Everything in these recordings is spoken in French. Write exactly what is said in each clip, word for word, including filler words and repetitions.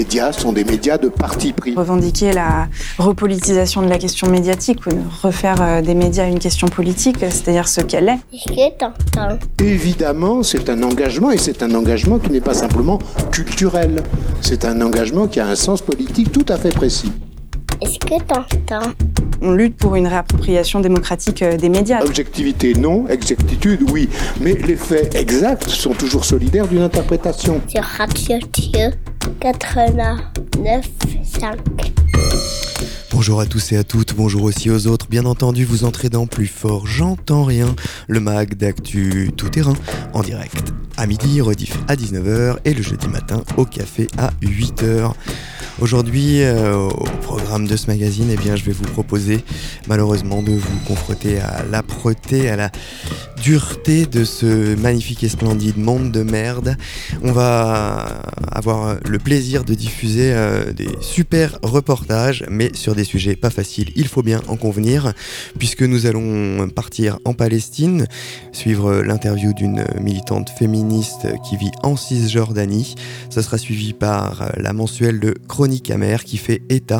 médias sont des médias de parti pris. Revendiquer la repolitisation de la question médiatique ou refaire des médias une question politique, c'est-à-dire ce qu'elle est. Est-ce que t'entends ? Évidemment, c'est un engagement et c'est un engagement qui n'est pas simplement culturel. C'est un engagement qui a un sens politique tout à fait précis. Est-ce que t'entends ? On lutte pour une réappropriation démocratique des médias. Objectivité, non. Exactitude, oui. Mais les faits exacts sont toujours solidaires d'une interprétation. Sur Radio Dieu quatre-vingt-neuf cinq. Bonjour à tous et à toutes, bonjour aussi aux autres. Bien entendu, vous entrez dans Plus Fort, j'entends rien. Le mag d'actu tout terrain, en direct à midi, rediff à dix-neuf heures et le jeudi matin au café à huit heures. Aujourd'hui, euh, au programme de ce magazine, eh bien, je vais vous proposer malheureusement de vous confronter à l'âpreté, à la dureté de ce magnifique et splendide monde de merde. On va avoir le plaisir de diffuser euh, des super reportages, mais sur des sujets pas faciles, il faut bien en convenir, puisque nous allons partir en Palestine, suivre l'interview d'une militante féministe qui vit en Cisjordanie. Ça sera suivi par la mensuelle de Chronique Amère qui fait état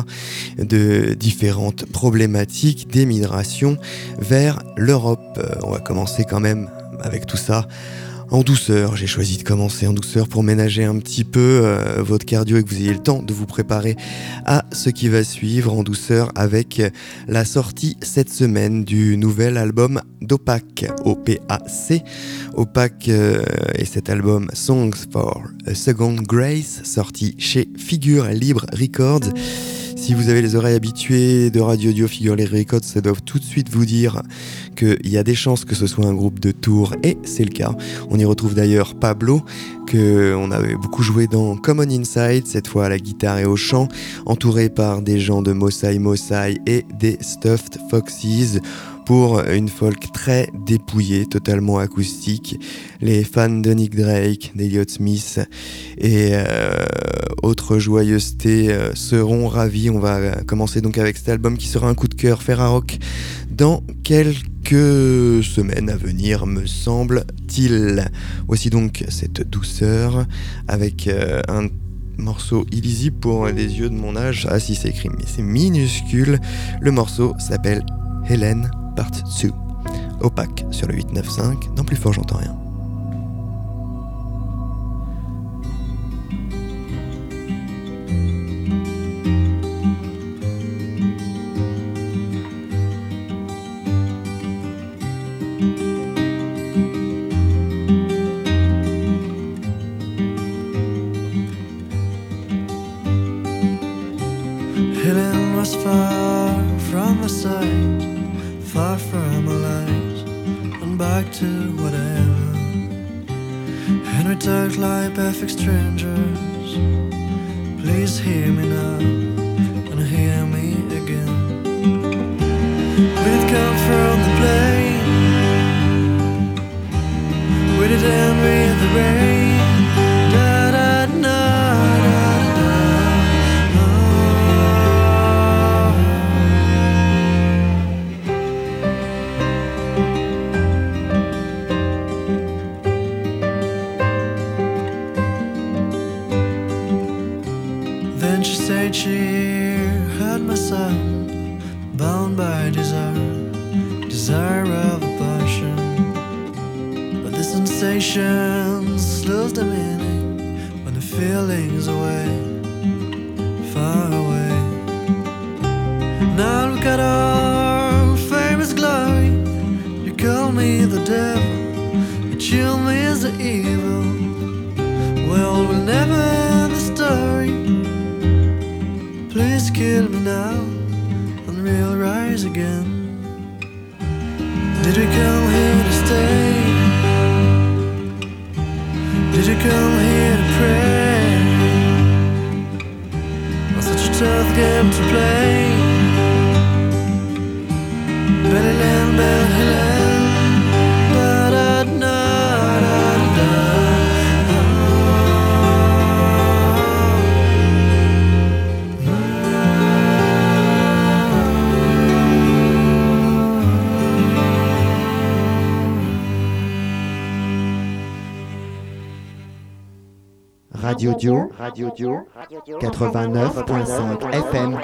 de différentes problématiques d'émigration vers l'Europe. On va commencer quand même avec tout ça en douceur. J'ai choisi de commencer en douceur pour ménager un petit peu euh, votre cardio et que vous ayez le temps de vous préparer à ce qui va suivre en douceur avec la sortie cette semaine du nouvel album d'Opac, O P A C. Opac euh, et cet album Songs for a Second Grace, sorti chez Figure Libre Records. Si vous avez les oreilles habituées de Radio Dio, Figure Libre Records, ça doit tout de suite vous dire qu'il y a des chances que ce soit un groupe de Tours, et c'est le cas. On y retrouve d'ailleurs Pablo, qu'on avait beaucoup joué dans Common Inside, cette fois à la guitare et au chant, entouré par des gens de Mossai Mossai et des Stuffed Foxes, pour une folk très dépouillée, totalement acoustique. Les fans de Nick Drake, d'Elliott Smith et euh, autres joyeusetés euh, seront ravis. On va commencer donc avec cet album qui sera un coup de cœur Ferrarock dans quelques semaines à venir, me semble-t-il. Voici donc cette douceur avec euh, un morceau illisible pour les yeux de mon âge. Ah si, c'est écrit, mais c'est minuscule. Le morceau s'appelle Hélène Part deux. Opac sur le huit neuf cinq, dans Plus Fort, j'entends rien. Helen was far from the sight, far from our lives, and back to whatever. And we talked like perfect strangers. Please hear me now, and hear me again. We did come from the plain, we did end with the rain. Da da da da. Then she said she had my son, bound by desire, desire of a passion. But the sensation slows the meaning when the feeling's away, far away. Now look at our famous glory. You call me the devil, you chill me as the evil. Well, we'll never end the story. Please kill me now, and we'll rise again. Did we come here to stay? Did you come here to pray? On such a tough game to play. Betty Land, Betty Land, ba-da-da-da-da-da. Radio Dio, Radio Dio, quatre-vingt-neuf virgule cinq F M.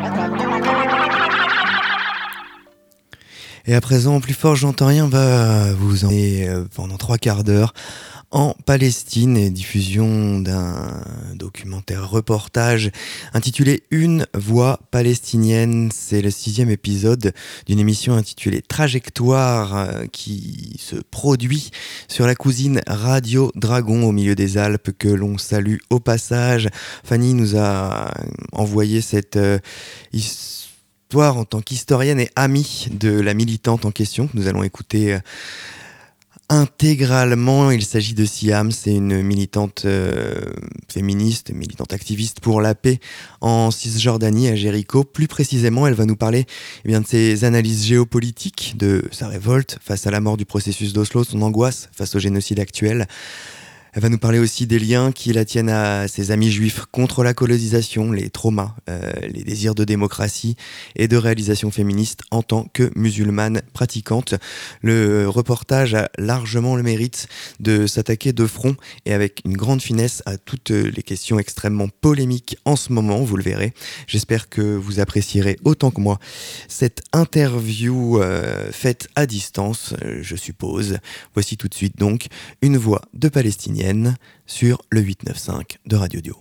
Et à présent, plus fort, j'entends rien, va vous emmener pendant trois quarts d'heure en Palestine et diffusion d'un documentaire reportage intitulé Une voix palestinienne. C'est le sixième épisode d'une émission intitulée Trajectoire qui se produit sur la cousine Radio Dragon au milieu des Alpes, que l'on salue au passage. Fanny nous a envoyé cette euh, histoire en tant qu'historienne et amie de la militante en question que nous allons écouter euh, intégralement. Il s'agit de Siham, c'est une militante euh, féministe, militante activiste pour la paix en Cisjordanie, à Jéricho. Plus précisément, elle va nous parler eh bien, de ses analyses géopolitiques, de sa révolte face à la mort du processus d'Oslo, son angoisse face au génocide actuel. Elle va nous parler aussi des liens qui la tiennent à ses amis juifs contre la colonisation, les traumas, euh, les désirs de démocratie et de réalisation féministe en tant que musulmane pratiquante. Le reportage a largement le mérite de s'attaquer de front et avec une grande finesse à toutes les questions extrêmement polémiques en ce moment, vous le verrez. J'espère que vous apprécierez autant que moi cette interview euh, faite à distance, je suppose. Voici tout de suite donc une voix de Palestinienne sur le huit neuf cinq de Radio Dio.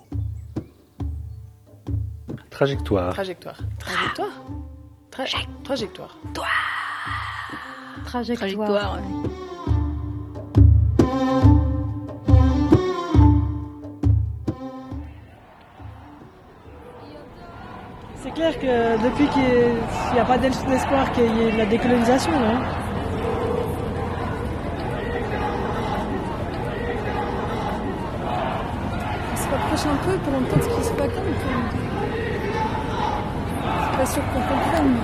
Trajectoire. Trajectoire. Trajectoire. Tra- trajectoire. Trajectoire. C'est clair que depuis qu'il n'y a pas d'espoir qu'il y ait de la décolonisation, non ? Approche un peu pour entendre ce qui se passe. C'est pas sûr qu'on comprenne.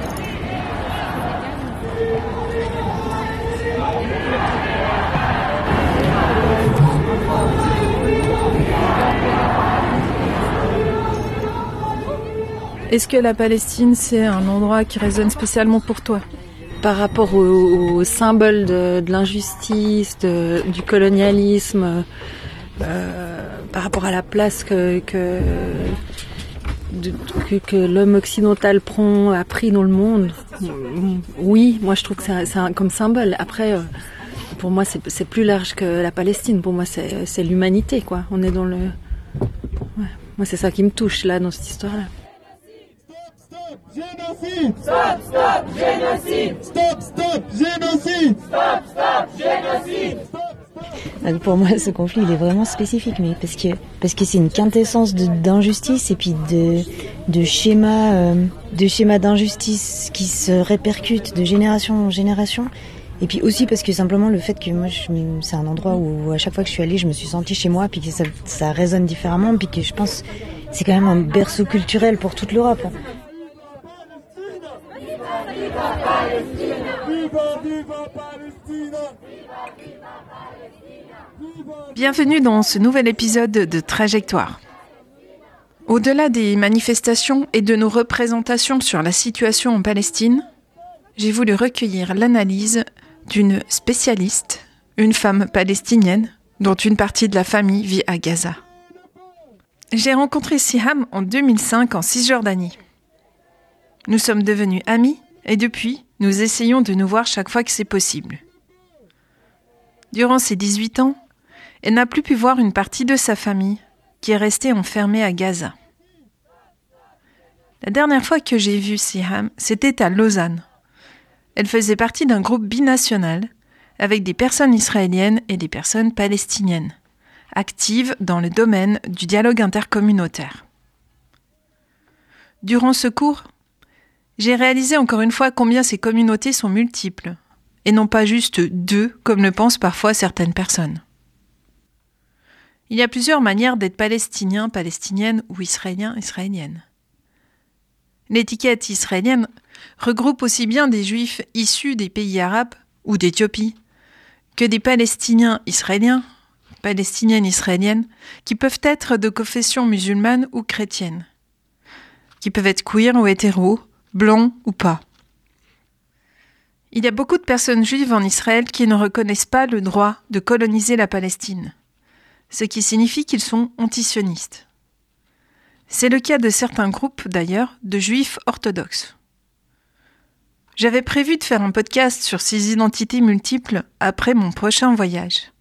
Est-ce que la Palestine, c'est un endroit qui résonne spécialement pour toi ? Par rapport au, au symbole de, de l'injustice, de, du colonialisme, euh, par rapport à la place que, que, de, que, que l'homme occidental prend, a pris dans le monde, oui, moi je trouve que c'est, un, c'est un, comme symbole. Après, euh, pour moi, c'est, c'est plus large que la Palestine. Pour moi, c'est, c'est l'humanité, quoi. On est dans le... Ouais. Moi, c'est ça qui me touche, là, dans cette histoire-là. Génocide! Stop, stop, génocide! Stop, stop, génocide! Stop, stop, génocide! Donc pour moi, ce conflit, il est vraiment spécifique, mais parce que parce que c'est une quintessence de, d'injustice et puis de de schémas euh, de schémas d'injustice qui se répercutent de génération en génération. Et puis aussi parce que simplement le fait que moi, je, c'est un endroit où à chaque fois que je suis allée, je me suis sentie chez moi, puis que ça, ça résonne différemment, puis que je pense c'est quand même un berceau culturel pour toute l'Europe. Bienvenue dans ce nouvel épisode de Trajectoire. Au-delà des manifestations et de nos représentations sur la situation en Palestine, j'ai voulu recueillir l'analyse d'une spécialiste, une femme palestinienne, dont une partie de la famille vit à Gaza. J'ai rencontré Siham en deux mille cinq en Cisjordanie. Nous sommes devenus amis et depuis, nous essayons de nous voir chaque fois que c'est possible. Durant ses dix-huit ans, elle n'a plus pu voir une partie de sa famille qui est restée enfermée à Gaza. La dernière fois que j'ai vu Siham, c'était à Lausanne. Elle faisait partie d'un groupe binational avec des personnes israéliennes et des personnes palestiniennes, actives dans le domaine du dialogue intercommunautaire. Durant ce cours, j'ai réalisé encore une fois combien ces communautés sont multiples, et non pas juste deux, comme le pensent parfois certaines personnes. Il y a plusieurs manières d'être palestinien, palestinienne ou israélien, israélienne. L'étiquette israélienne regroupe aussi bien des juifs issus des pays arabes ou d'Éthiopie que des palestiniens israéliens, palestiniennes israéliennes, qui peuvent être de confession musulmane ou chrétienne, qui peuvent être queer ou hétéros, blancs ou pas. Il y a beaucoup de personnes juives en Israël qui ne reconnaissent pas le droit de coloniser la Palestine. ce qui signifie qu'ils sont antisionistes. C'est le cas de certains groupes, d'ailleurs, de juifs orthodoxes. J'avais prévu de faire un podcast sur ces identités multiples après mon prochain voyage.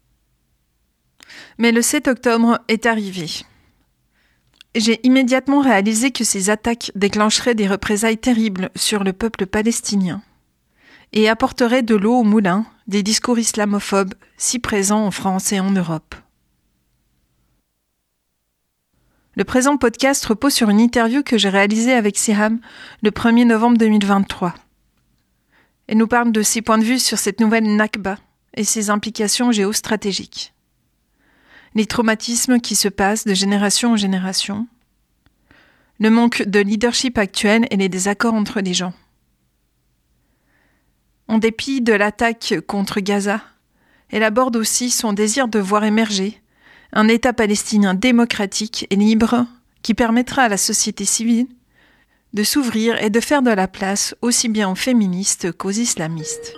Mais le sept octobre est arrivé. J'ai immédiatement réalisé que ces attaques déclencheraient des représailles terribles sur le peuple palestinien et apporteraient de l'eau au moulin des discours islamophobes si présents en France et en Europe. Le présent podcast repose sur une interview que j'ai réalisée avec Siham le premier novembre deux mille vingt-trois. Elle nous parle de ses points de vue sur cette nouvelle Nakba et ses implications géostratégiques. Les traumatismes qui se passent de génération en génération, le manque de leadership actuel et les désaccords entre les gens. En dépit de l'attaque contre Gaza, elle aborde aussi son désir de voir émerger un État palestinien démocratique et libre qui permettra à la société civile de s'ouvrir et de faire de la place aussi bien aux féministes qu'aux islamistes.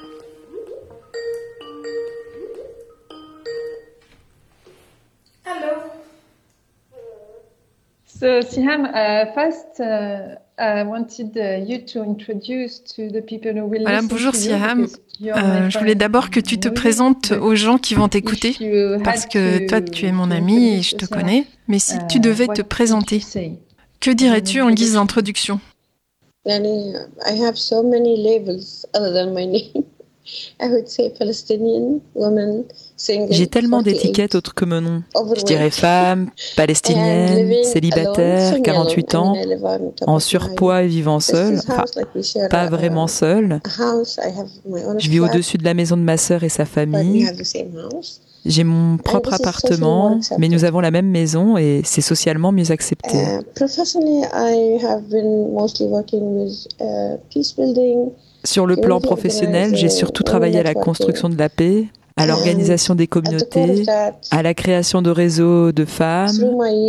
So, Siham, uh, first, uh, I wanted uh, you to introduce to the people who will Voilà, listen bonjour to you, Siham. Euh, je voulais d'abord que tu te présentes aux gens qui vont t'écouter, parce que toi, tu es mon ami et je te connais. Mais si tu devais te présenter, que dirais-tu en guise d'introduction? I have so many labels other than my name. I would say Palestinian woman, single, J'ai tellement d'étiquettes autres que mon nom. Je dirais femme, palestinienne, célibataire, quarante-huit ans, en surpoids et vivant seule, enfin, pas vraiment seule. Je vis au-dessus de la maison de ma sœur et sa famille. J'ai mon propre appartement, mais nous avons la même maison et c'est socialement mieux accepté. Uh, professionally, I have been mostly working with uh, peace building. Sur le plan professionnel, j'ai surtout travaillé à la construction de la paix, à l'organisation des communautés, à la création de réseaux de femmes.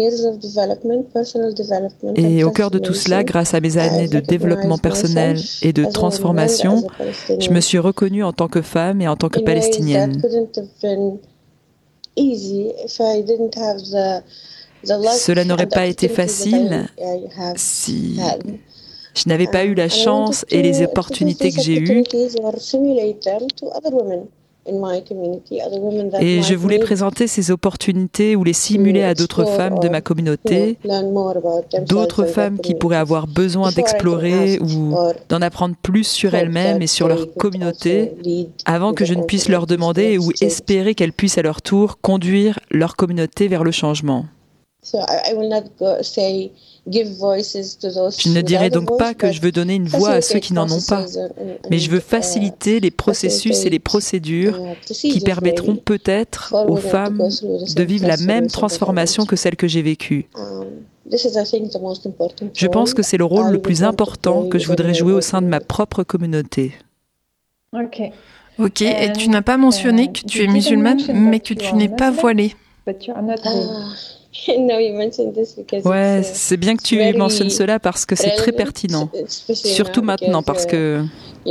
Et au cœur de tout cela, grâce à mes années de développement personnel et de transformation, je me suis reconnue en tant que femme et en tant que palestinienne. Cela n'aurait pas été facile si je n'avais pas eu la chance et les opportunités que j'ai eues. Et je voulais présenter ces opportunités ou les simuler à d'autres femmes de ma communauté, d'autres femmes qui pourraient avoir besoin d'explorer ou d'en apprendre plus sur elles-mêmes et sur leur communauté, avant que je ne puisse leur demander ou espérer qu'elles puissent à leur tour conduire leur communauté vers le changement. Je ne dirais donc pas que je veux donner une voix à ceux qui n'en ont pas, mais je veux faciliter les processus et les procédures qui permettront peut-être aux femmes de vivre la même transformation que celle que j'ai vécue. Je pense que c'est le rôle le plus important que je voudrais jouer au sein de ma propre communauté. Ok. Ok, et tu n'as pas mentionné que tu es musulmane, mais que tu n'es pas voilée. Ouais, c'est bien que tu mentionnes cela parce que c'est très pertinent, surtout maintenant parce que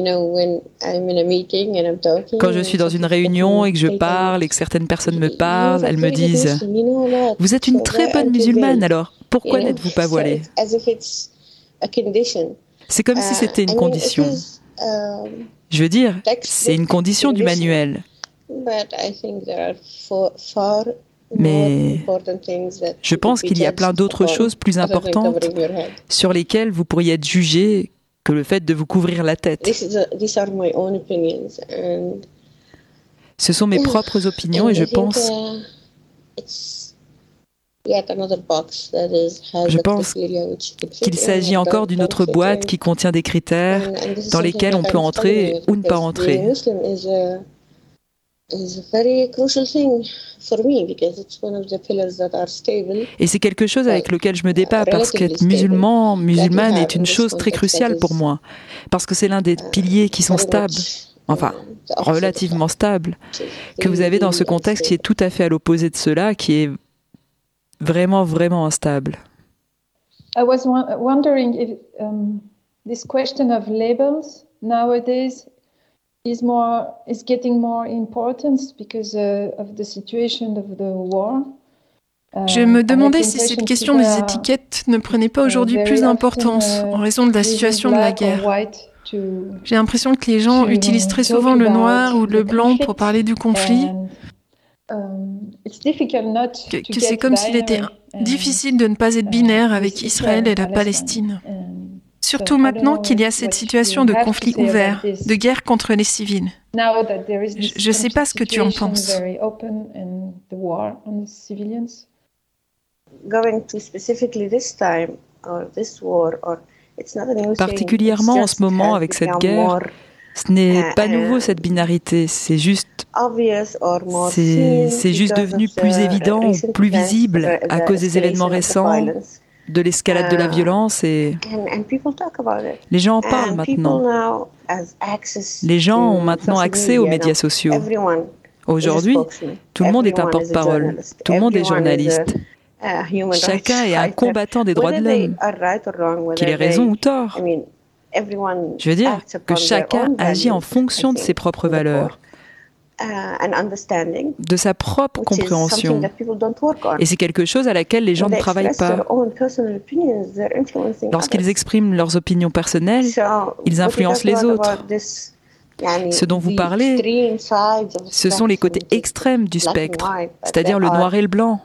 quand je suis dans une réunion et que je parle et que certaines personnes me parlent, elles me disent « Vous êtes une très bonne musulmane, alors pourquoi n'êtes-vous pas voilée ?» C'est comme si c'était une condition. Je veux dire, c'est une condition du manuel. Mais je pense qu'il y a plein d'autres choses plus importantes sur lesquelles vous pourriez être jugé que le fait de vous couvrir la tête. Ce sont mes propres opinions et je pense, je pense qu'il s'agit encore d'une autre boîte qui contient des critères dans lesquels on peut entrer ou ne pas entrer. Et c'est quelque chose avec lequel je me débat parce qu'être musulman, musulmane est une chose très cruciale pour moi. Parce que c'est l'un des piliers qui sont stables, enfin, relativement stables, que vous avez dans ce contexte qui est tout à fait à l'opposé de cela, qui est vraiment, vraiment instable. I was wondering if um, this question of labels nowadays is more is getting more importance because uh, of the situation of the war. Je me demandais si cette question des étiquettes ne prenait pas aujourd'hui plus d'importance en raison de la situation de la guerre. J'ai l'impression que les gens utilisent très souvent le noir ou le blanc pour parler du conflit, que, que c'est comme s'il était difficile de ne pas être binaire avec Israël et la Palestine. Surtout maintenant qu'il y a cette situation de conflit ouvert, de guerre contre les civils. Je ne sais pas ce que tu en penses. Particulièrement en ce moment avec cette guerre, ce n'est pas nouveau cette binarité, c'est juste, c'est, c'est juste devenu plus évident ou plus visible à cause des événements récents, de l'escalade de la violence et les gens en parlent maintenant. Les gens ont maintenant accès aux médias sociaux. Aujourd'hui, tout le monde est un porte-parole, tout le monde est journaliste. Chacun est un combattant des droits de l'homme, qu'il ait raison ou tort. Je veux dire que chacun agit en fonction de ses propres valeurs, de sa propre compréhension. Et c'est quelque chose à laquelle les gens ne travaillent pas. Lorsqu'ils expriment leurs opinions personnelles, ils influencent les autres. Ce dont vous parlez, ce sont les côtés extrêmes du spectre, c'est-à-dire le noir et le blanc.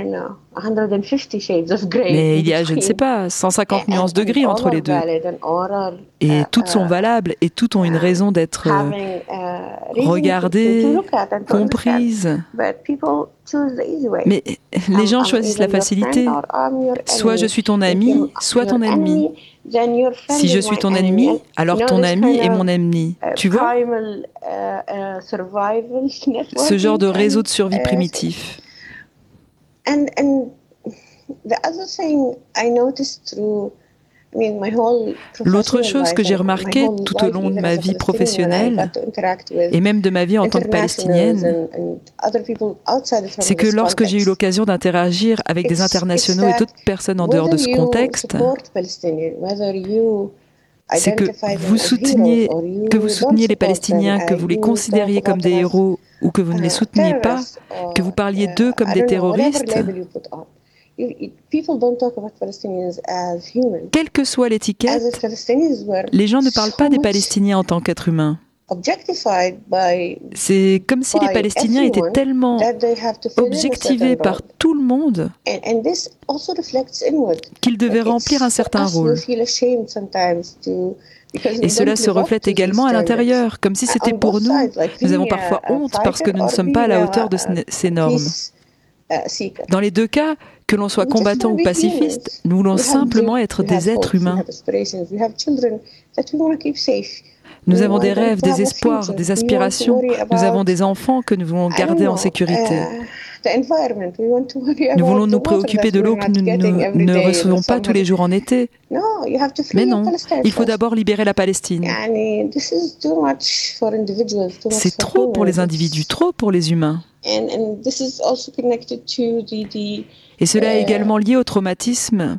Mais il y a, je ne sais pas, cent cinquante nuances de gris entre les deux. Et toutes sont valables et toutes ont une raison d'être regardées, comprises. Mais les gens choisissent la facilité. Soit je suis ton ami, soit ton ennemi. Si je suis ton ennemi, alors ton ami est mon ennemi. Tu vois ? Ce genre de réseau de survie primitif. And and the other thing I noticed through, I mean, my whole L'autre chose que j'ai remarqué tout au long de ma vie professionnelle et même de ma vie en tant que palestinienne, c'est que lorsque j'ai eu l'occasion d'interagir avec des internationaux et d'autres personnes en dehors de ce contexte, c'est que vous souteniez, que vous souteniez les Palestiniens, que vous les considériez comme des héros ou que vous ne les souteniez pas, que vous parliez d'eux comme des terroristes, quelle que soit l'étiquette, les gens ne parlent pas des Palestiniens en tant qu'êtres humains. C'est comme si les Palestiniens étaient tellement objectivés par tout le monde qu'ils devaient remplir un certain rôle. Et cela se reflète également à l'intérieur, comme si c'était pour nous. Nous avons parfois honte parce que nous ne sommes pas à la hauteur de ces normes. Dans les deux cas, que l'on soit combattant ou pacifiste, nous voulons simplement être des êtres humains. Nous avons des rêves, des espoirs, des aspirations. Nous avons des enfants que nous voulons garder en sécurité. Nous voulons nous préoccuper de l'eau que nous ne, ne recevons pas tous les jours en été. Mais non, il faut d'abord libérer la Palestine. C'est trop pour les individus, trop pour les humains. Et cela est également lié au traumatisme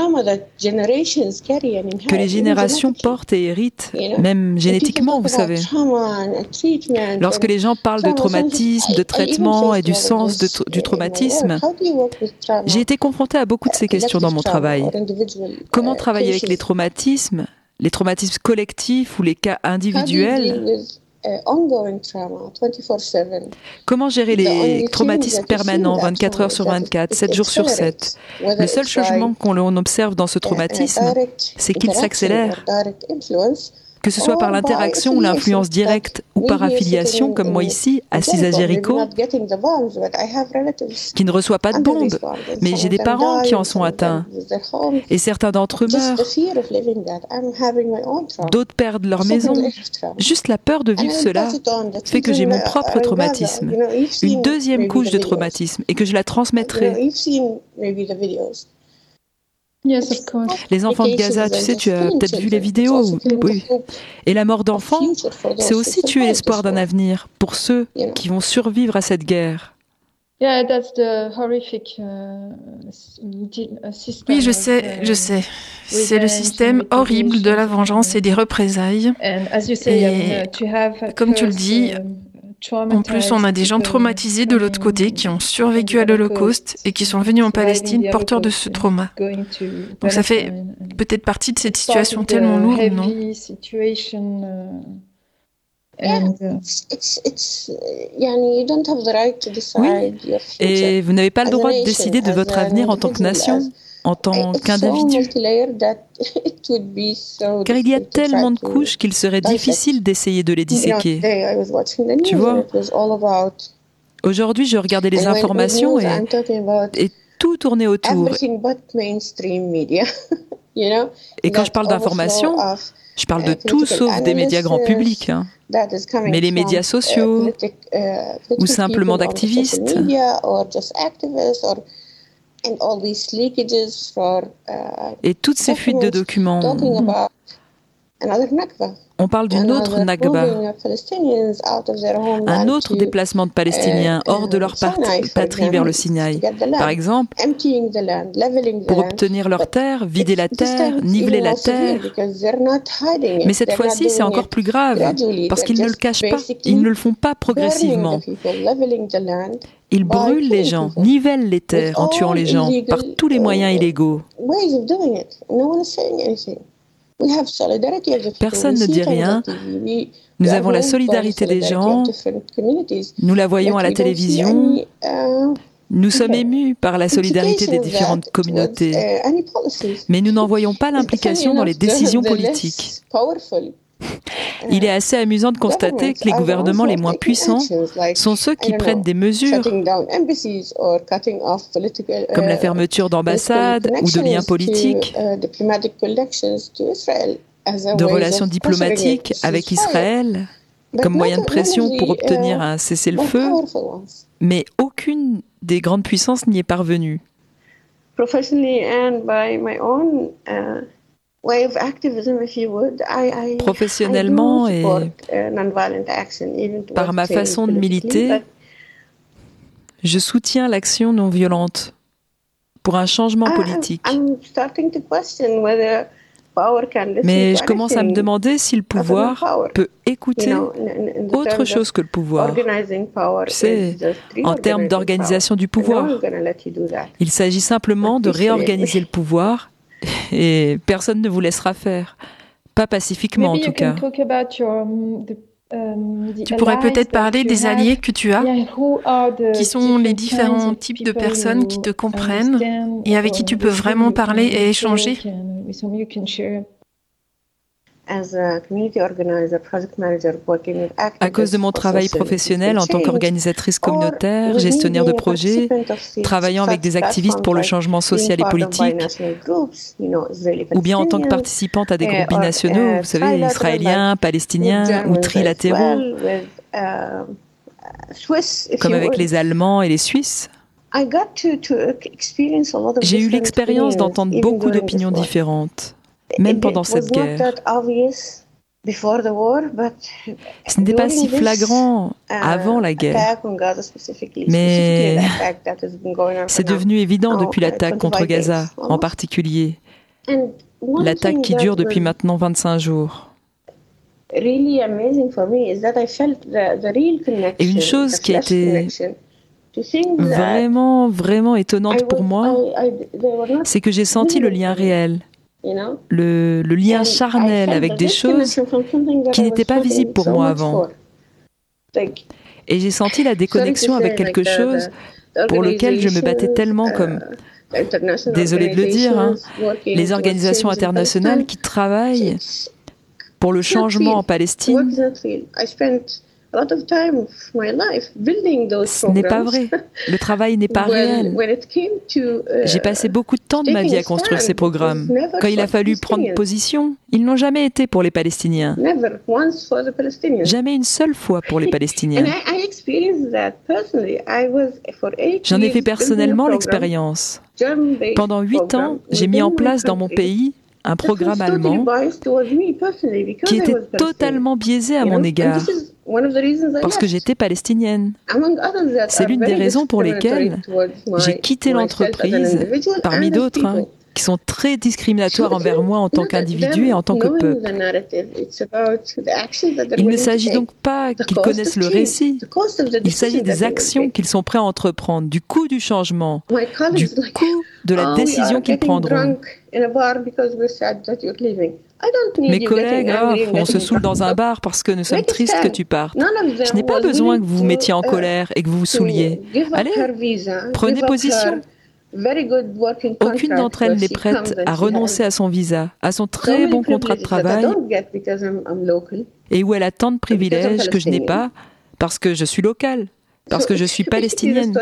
que les générations portent et héritent, même génétiquement, vous savez. Lorsque les gens parlent de traumatisme, de traitement et du sens de, du traumatisme, j'ai été confrontée à beaucoup de ces questions dans mon travail. Comment travailler avec les traumatismes, les traumatismes collectifs ou les cas individuels ? Comment gérer les traumatismes permanents vingt-quatre heures sur vingt-quatre, sept jours sur sept? Le seul changement qu'on observe dans ce traumatisme, c'est qu'il s'accélère. Que ce soit par l'interaction ou l'influence directe ou par affiliation, comme moi ici, assise à Jéricho, qui ne reçoit pas de bombes, mais j'ai des parents qui en sont atteints. Et certains d'entre eux meurent. D'autres perdent leur maison. Juste la peur de vivre cela fait que j'ai mon propre traumatisme, une deuxième couche de traumatisme, et que je la transmettrai. Les enfants de Gaza, tu sais, tu as peut-être vu les vidéos. Oui. Et la mort d'enfants, c'est aussi tuer l'espoir d'un avenir pour ceux qui vont survivre à cette guerre. Yeah, that's the horrific uh, system. Oui, je sais, je sais. C'est le système horrible de la vengeance et des représailles. Et comme tu le dis, en plus, on a des gens traumatisés de l'autre côté qui ont survécu à l'Holocauste et qui sont venus en Palestine porteurs de ce trauma. Donc ça fait peut-être partie de cette situation tellement lourde, non ? Oui, et vous n'avez pas le droit de décider de votre avenir en tant que nation, en tant qu'individu. Car il y a tellement de couches qu'il serait difficile d'essayer de les disséquer. Tu vois ? Aujourd'hui, je regardais les informations et, et tout tournait autour. Et quand je parle d'informations, je parle de tout sauf des médias grand public. Hein. Mais les médias sociaux, ou simplement d'activistes. Et toutes ces fuites de documents. On parle d'une autre Nakba, un autre déplacement de Palestiniens hors de leur patrie vers le Sinaï. Par exemple, pour obtenir leur terre, vider la terre, niveler la terre. Mais cette fois-ci, c'est encore plus grave, parce qu'ils ne le cachent pas, ils ne le font pas progressivement. Ils brûlent les gens, nivellent les terres en tuant les gens par tous les moyens illégaux. Personne ne dit rien. Nous avons la solidarité des gens. Nous la voyons à la télévision. Nous sommes émus par la solidarité des différentes communautés. Mais nous n'en voyons pas l'implication dans les décisions politiques. Il est assez amusant de constater que les gouvernements les moins puissants sont ceux qui prennent des mesures, comme la fermeture d'ambassades ou de liens politiques, de relations diplomatiques avec Israël, comme moyen de pression pour obtenir un cessez-le-feu, mais aucune des grandes puissances n'y est parvenue. Professionnellement et par ma façon de militer, je soutiens l'action non violente pour un changement politique. Mais je commence à me demander si le pouvoir peut écouter autre chose que le pouvoir. Tu sais, en termes d'organisation du pouvoir, il s'agit simplement de réorganiser le pouvoir. Et personne ne vous laissera faire. Pas pacifiquement, en tout cas. Tu pourrais peut-être parler des alliés que tu as, qui sont les différents types de personnes qui te comprennent et avec qui tu peux vraiment parler et échanger. À cause de mon travail professionnel en tant qu'organisatrice communautaire, gestionnaire de projets, travaillant avec des activistes pour le changement social et politique, ou bien en tant que participante à des groupes binationaux, vous savez, israéliens, palestiniens ou trilatéraux, comme avec les Allemands et les Suisses. J'ai eu l'expérience d'entendre beaucoup d'opinions différentes. Même pendant cette guerre. Ce n'était pas si flagrant avant la guerre, mais c'est devenu évident depuis l'attaque contre Gaza, en particulier. L'attaque qui dure depuis maintenant vingt-cinq jours. Et une chose qui a été vraiment, vraiment étonnante pour moi, c'est que j'ai senti le lien réel. Le, le lien charnel avec des choses qui n'étaient pas visibles pour moi avant. Et j'ai senti la déconnexion avec quelque chose pour lequel je me battais tellement comme, désolé de le dire, hein, les organisations internationales qui travaillent pour le changement en Palestine. Ce n'est pas vrai. Le travail n'est pas réel. J'ai passé beaucoup de temps de ma vie à construire ces programmes. Quand il a fallu prendre position, ils n'ont jamais été pour les Palestiniens. Jamais une seule fois pour les Palestiniens. J'en ai fait personnellement l'expérience. Pendant huit ans, j'ai mis en place dans mon pays un programme allemand qui était totalement biaisé à mon égard, parce que j'étais palestinienne. C'est l'une des raisons pour lesquelles j'ai quitté l'entreprise, parmi d'autres, hein, qui sont très discriminatoires envers moi en tant qu'individu et en tant que peuple. Il ne s'agit donc pas qu'ils connaissent le récit, il s'agit des actions qu'ils sont prêts à entreprendre, du coût du changement, du coût de la décision qu'ils prendront. Mes collègues, oh, on se saoule dans un bar parce que nous sommes tristes que tu partes. Je n'ai pas besoin que vous vous mettiez en colère et que vous vous souliez. Allez, prenez position. Aucune d'entre elles n'est prête à renoncer à son visa, à son très bon contrat de travail, et où elle a tant de privilèges que je n'ai pas parce que je suis locale, parce que je suis palestinienne.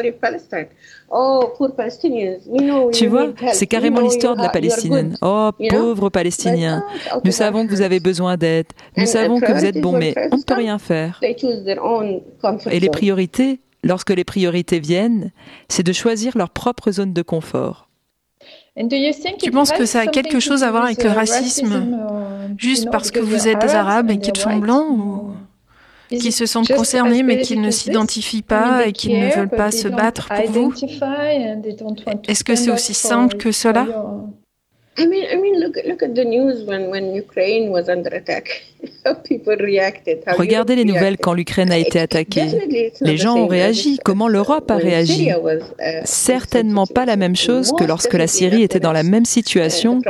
Tu vois, c'est carrément l'histoire de la Palestinienne. Oh, pauvres Palestiniens, nous savons que vous avez besoin d'aide, nous savons que vous êtes bons, mais on ne peut rien faire. Et les priorités, lorsque les priorités viennent, c'est de choisir leur propre zone de confort. Tu penses que ça a quelque chose à voir avec le racisme, juste parce que vous êtes arabes et qu'ils sont blancs, ou qui se sentent concernés mais qui ne s'identifient pas et qui ne veulent pas se battre pour vous? Est-ce que c'est aussi simple que cela? I mean, I mean, look, look at the news when, when Ukraine was under attack. How people reacted. How Regardez les nouvelles quand l'Ukraine a été attaquée. Les gens ont réagi. Comment l'Europe a réagi? Certainement pas la même chose que lorsque la Syrie était dans la même situation.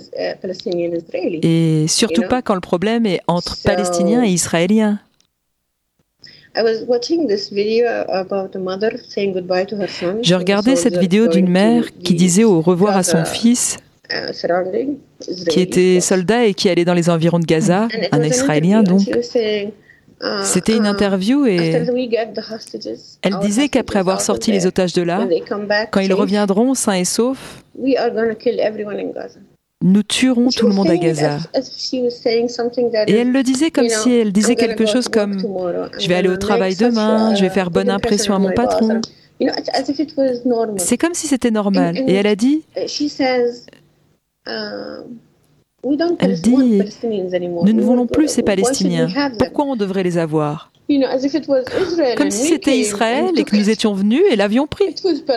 Et surtout pas quand le problème est entre Palestiniens et Israéliens. Je regardais cette vidéo d'une mère qui disait au revoir à son fils, qui était soldat et qui allait dans les environs de Gaza, un Israélien donc. C'était une interview et elle disait qu'après avoir sorti les otages de là, quand ils reviendront sains et saufs, nous tuerons tout le monde à Gaza. Et elle le disait comme si elle disait quelque chose comme « Je vais aller au travail demain, je vais faire bonne impression à mon patron ». C'est comme si c'était normal. Et elle a dit Elle dit, nous ne voulons plus ces Palestiniens. Pourquoi on devrait les avoir? Comme si c'était Israël et que nous étions venus et l'avions pris.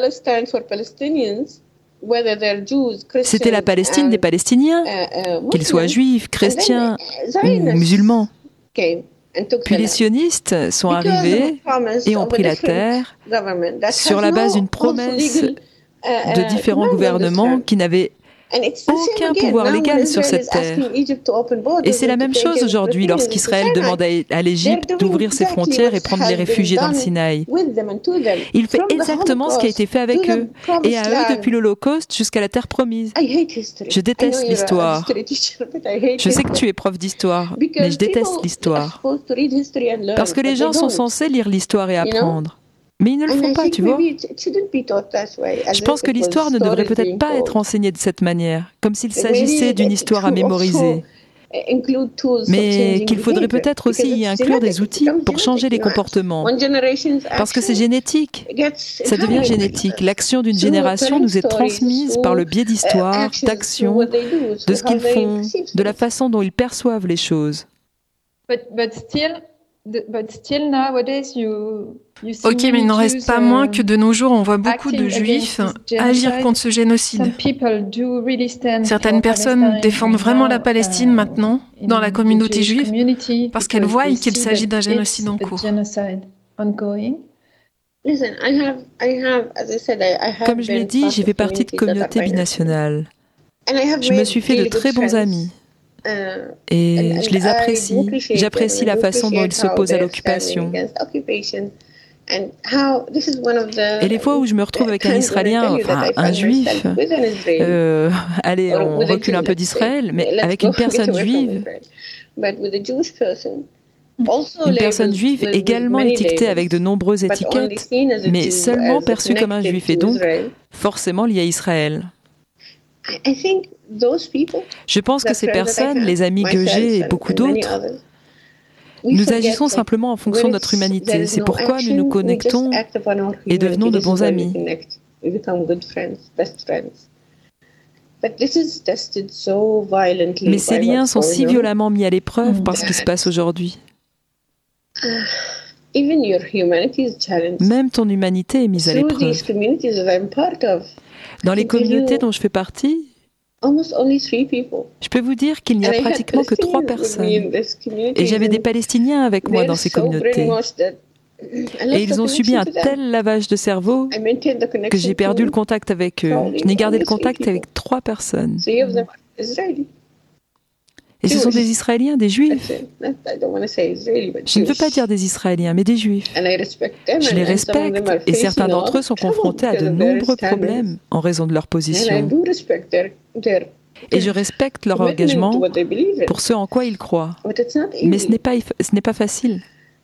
C'était la Palestine des Palestiniens, qu'ils soient juifs, chrétiens ou musulmans. Puis les sionistes sont arrivés et ont pris la terre sur la base d'une promesse de différents gouvernements qui n'avaient aucun pouvoir légal sur cette terre. Et c'est la même chose aujourd'hui lorsqu'Israël demande à l'Égypte d'ouvrir ses frontières et prendre les réfugiés dans le Sinaï. Il fait exactement ce qui a été fait avec eux, et à eux depuis l'Holocauste jusqu'à la terre promise. Je déteste l'histoire. Je sais que tu es prof d'histoire, mais je déteste l'histoire. Parce que les gens sont censés lire l'histoire et apprendre. Mais ils ne le font pas, tu vois. Je pense que l'histoire ne devrait peut-être pas être enseignée de cette manière, comme s'il s'agissait d'une histoire à mémoriser. Mais qu'il faudrait peut-être aussi y inclure des outils pour changer les comportements. Parce que c'est génétique. Ça devient génétique. L'action d'une génération nous est transmise par le biais d'histoires, d'actions, de ce qu'ils font, de la façon dont ils perçoivent les choses. Ok, mais il n'en reste pas moins que de nos jours, on voit beaucoup de juifs agir contre ce génocide. Certaines personnes défendent vraiment la Palestine maintenant, dans la communauté juive, parce qu'elles voient qu'il s'agit d'un génocide en cours. Comme je l'ai dit, j'ai fait partie de communautés binationales. Je me suis fait de très bons amis. Et je les apprécie. J'apprécie la façon dont ils s'opposent à l'occupation. Et les fois où je me retrouve avec un Israélien, enfin un juif, euh, allez, on recule un peu d'Israël, mais avec une personne juive, une personne juive également étiquetée avec de nombreuses étiquettes, mais seulement perçue comme un juif et donc forcément liée à Israël. Je pense que ces personnes, les amis que j'ai et beaucoup d'autres, nous agissons simplement en fonction de notre humanité. C'est pourquoi nous nous connectons et devenons de bons amis. Mais ces liens sont si violemment mis à l'épreuve par ce qui se passe aujourd'hui. Même ton humanité est mise à l'épreuve. Dans les communautés dont je fais partie, je peux vous dire qu'il n'y a pratiquement que trois personnes. Et j'avais des Palestiniens avec moi dans ces communautés. Et ils ont subi un tel lavage de cerveau que j'ai perdu le contact avec eux. Je n'ai gardé le contact avec trois personnes. Et ce sont des Israéliens, des Juifs. Je ne veux pas dire des Israéliens, mais des Juifs. Je les respecte et certains d'entre eux sont confrontés à de nombreux problèmes en raison de leur position. Et je respecte leur engagement pour ce en quoi ils croient. Mais ce n'est pas, ce n'est pas facile.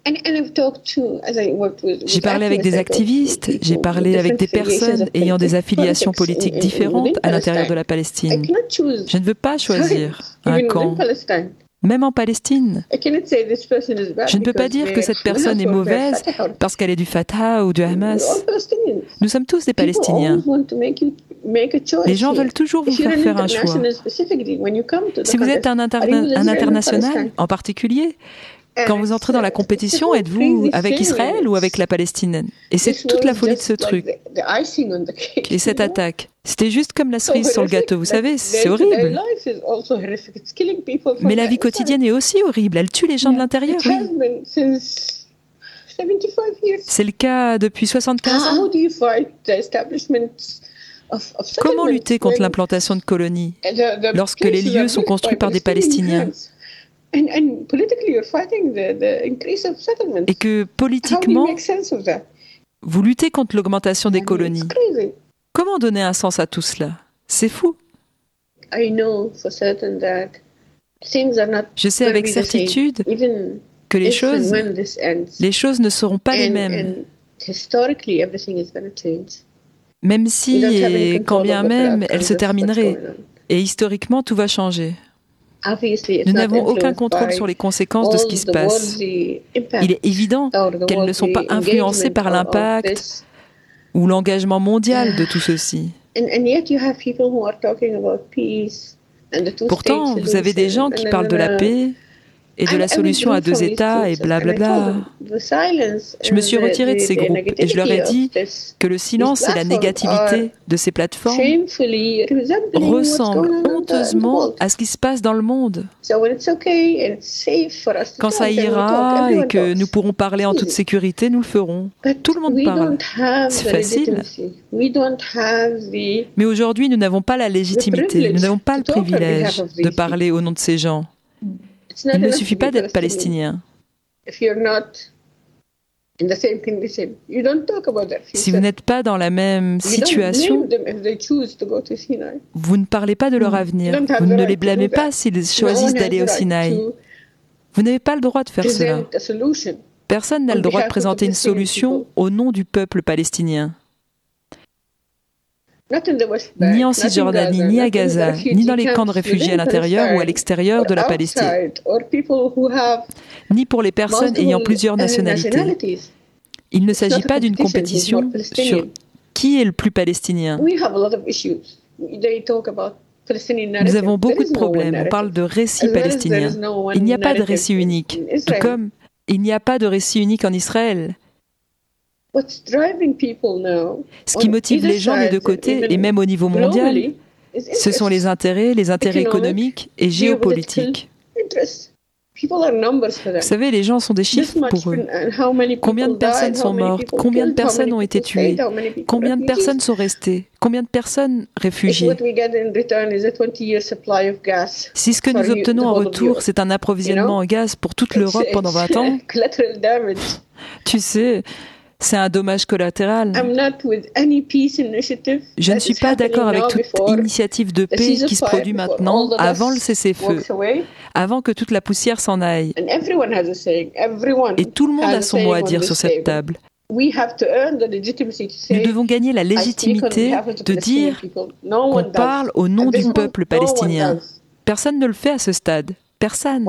J'ai parlé avec des activistes, j'ai parlé avec des personnes ayant des affiliations politiques différentes à l'intérieur de la Palestine. Je ne veux pas choisir un camp. Même en Palestine, je ne peux pas dire que cette personne est mauvaise parce qu'elle est du Fatah ou du Hamas. Nous sommes tous des Palestiniens. Les gens veulent toujours vous faire faire un choix. Si vous êtes un, interna- un international en particulier, quand vous entrez dans la compétition, êtes-vous avec Israël ou avec la Palestine? Et c'est toute la folie de ce truc. Et cette attaque, c'était juste comme la cerise sur le gâteau, vous savez, c'est horrible. Mais la vie quotidienne est aussi horrible, elle tue les gens de l'intérieur, oui. C'est le cas depuis soixante-quinze ans. Comment lutter contre l'implantation de colonies lorsque les lieux sont construits par des Palestiniens ? Et que politiquement, vous luttez contre l'augmentation des colonies. Comment donner un sens à tout cela? C'est fou. Je sais avec certitude que les choses, les choses ne seront pas les mêmes. Même si, et quand bien même, elles se termineraient. Et historiquement, tout va changer. Nous n'avons aucun contrôle sur les conséquences de ce qui se passe. Il est évident qu'elles ne sont pas influencées par l'impact ou l'engagement mondial de tout ceci. Pourtant, vous avez des gens qui parlent de la paix et de la solution à deux États et blablabla. Je me suis retirée de ces groupes et je leur ai dit que le silence et la négativité de ces plateformes ressemblent honteusement à ce qui se passe dans le monde. Quand ça ira et que nous pourrons parler en toute sécurité, nous le ferons. Tout le monde parle. C'est facile. Mais aujourd'hui, nous n'avons pas la légitimité, nous n'avons pas le privilège de parler au nom de ces gens. Il ne suffit pas d'être palestinien. Si vous n'êtes pas dans la même situation, vous ne parlez pas de leur avenir. Vous ne les blâmez pas s'ils choisissent d'aller au Sinaï. Vous n'avez pas le droit de faire cela. Personne n'a le droit de présenter une solution au nom du peuple palestinien. Ni en Cisjordanie, ni à Gaza, ni dans les camps de réfugiés à l'intérieur ou à l'extérieur de la Palestine, ni pour les personnes ayant plusieurs nationalités. Il ne s'agit pas d'une compétition sur qui est le plus palestinien. Nous avons beaucoup de problèmes. On parle de récit palestinien. Il n'y a pas de récit unique, tout comme il n'y a pas de récit unique en Israël. Ce qui motive les gens des deux côtés, et même au niveau mondial, ce sont les intérêts, les intérêts économiques et géopolitiques. Vous savez, les gens sont des chiffres pour eux. Combien de personnes sont mortes? Combien de personnes ont été tuées? Combien de personnes sont restées? Combien de personnes réfugiées? Si ce que nous obtenons en retour, c'est un approvisionnement en gaz pour toute l'Europe pendant vingt ans, tu sais... C'est un dommage collatéral. Je ne suis pas d'accord avec toute initiative de paix qui se produit maintenant, avant le cessez-feu, avant que toute la poussière s'en aille. Et tout le monde a son mot à dire sur cette table. Nous devons gagner la légitimité de dire qu'on parle au nom du peuple palestinien. Personne ne le fait à ce stade. Personne.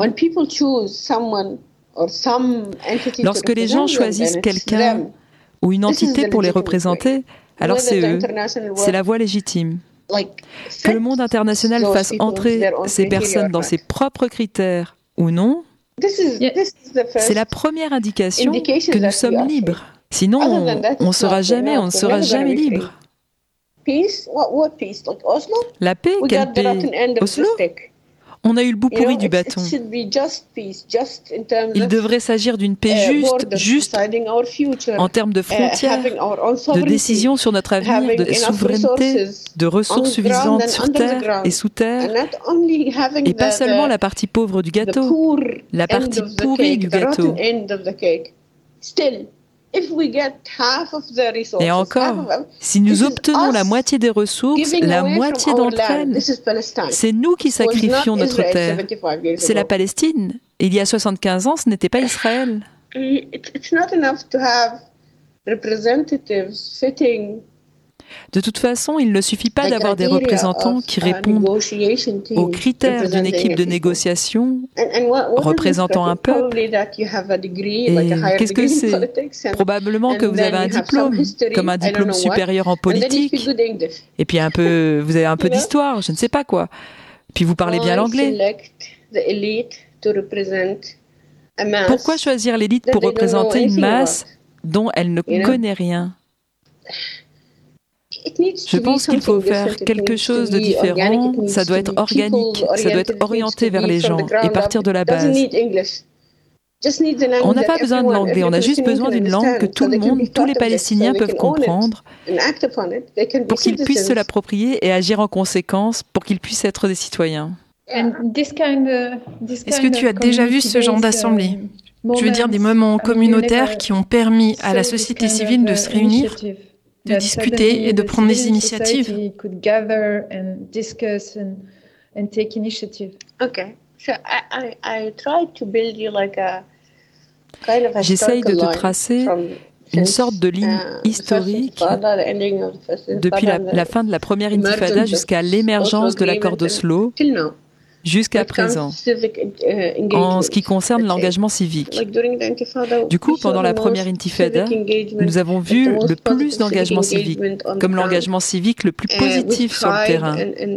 Lorsque les gens choisissent quelqu'un ou une entité pour les représenter, alors c'est eux. C'est la voie légitime. Que le monde international fasse entrer ces personnes dans ses propres critères ou non, c'est la première indication que nous sommes libres. Sinon, on ne sera jamais, on ne sera jamais libre. La paix, quelle paix? Oslo? On a eu le bout pourri du bâton. Il devrait s'agir d'une paix juste, juste en termes de frontières, de décisions sur notre avenir, de souveraineté, de ressources suffisantes sur terre et sous terre, et pas seulement la partie pauvre du gâteau, la partie pourrie du gâteau. Et encore, si nous obtenons la moitié des ressources, la moitié d'entre elles, c'est nous qui sacrifions notre terre. C'est la Palestine. Il y a soixante-quinze ans, ce n'était pas Israël. De toute façon, il ne suffit pas d'avoir des représentants qui répondent aux critères d'une équipe de négociation représentant un peuple. Et qu'est-ce que c'est? Probablement que vous avez un diplôme, comme un diplôme supérieur en politique, et puis un peu, vous avez un peu d'histoire, je ne sais pas quoi. Puis vous parlez bien l'anglais. Pourquoi choisir l'élite pour représenter une masse dont elle ne connaît rien? Je pense qu'il faut faire quelque chose de différent. Ça doit être organique, ça doit être orienté vers les gens et partir de la base. On n'a pas besoin de l'anglais, on a juste besoin d'une langue que tout le monde, tous les Palestiniens peuvent comprendre pour qu'ils puissent se l'approprier et agir en conséquence, pour qu'ils puissent être des citoyens. Est-ce que tu as déjà vu ce genre d'assemblée? Je veux dire des moments communautaires qui ont permis à la société civile de se réunir, de discuter et de prendre des initiatives. J'essaye de te tracer une sorte de ligne historique depuis la, la fin de la première intifada jusqu'à l'émergence de l'accord d'Oslo, jusqu'à présent, en ce qui concerne l'engagement civique. Du coup, pendant la première intifada, nous avons vu le plus d'engagement civique, comme l'engagement civique le plus positif sur le terrain,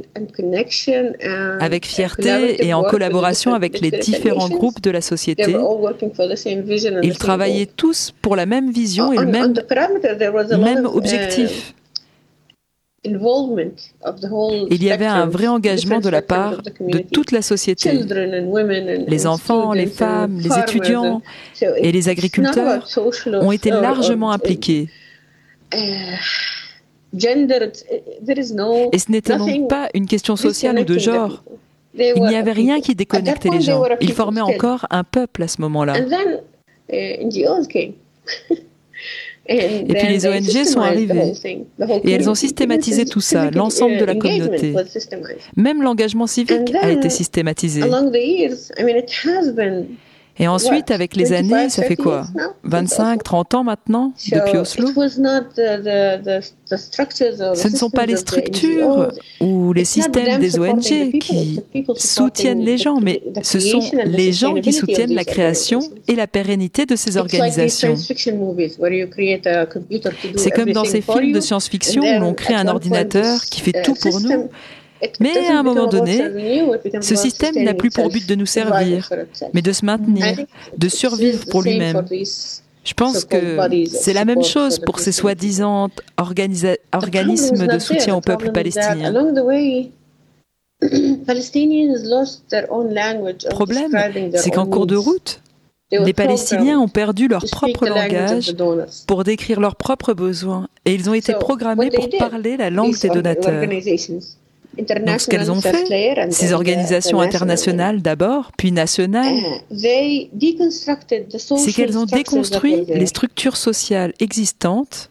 avec fierté et en collaboration avec les différents groupes de la société. Ils travaillaient tous pour la même vision et le même, même objectif. Il y avait un vrai engagement de la part de toute la société. Les enfants, les femmes, les étudiants et les agriculteurs ont été largement impliqués. Et ce n'était donc pas une question sociale ou de genre. Il n'y avait rien qui déconnectait les gens. Ils formaient encore un peuple à ce moment-là. Et puis les O N G sont arrivées et elles ont systématisé tout ça, l'ensemble de la communauté. Même l'engagement civique a été systématisé. Et ensuite, avec les années, ça fait quoi? vingt-cinq, trente ans maintenant, depuis Oslo? Ce ne sont pas les structures ou les systèmes des O N G qui soutiennent les gens, mais ce sont les gens qui soutiennent la création et la pérennité de ces organisations. C'est comme dans ces films de science-fiction où l'on crée un ordinateur qui fait tout pour nous. Mais à un moment donné, ce système n'a plus pour but de nous servir, mais de se maintenir, de survivre pour lui-même. Je pense que c'est la même chose pour ces soi-disant organisa- organismes de soutien au peuple palestinien. Le problème, c'est qu'en cours de route, les Palestiniens ont perdu leur propre langage pour décrire leurs propres besoins et ils ont été programmés pour parler la langue des donateurs. Donc ce qu'elles ont fait, ces organisations internationales d'abord, puis nationales, c'est qu'elles ont déconstruit les structures sociales existantes,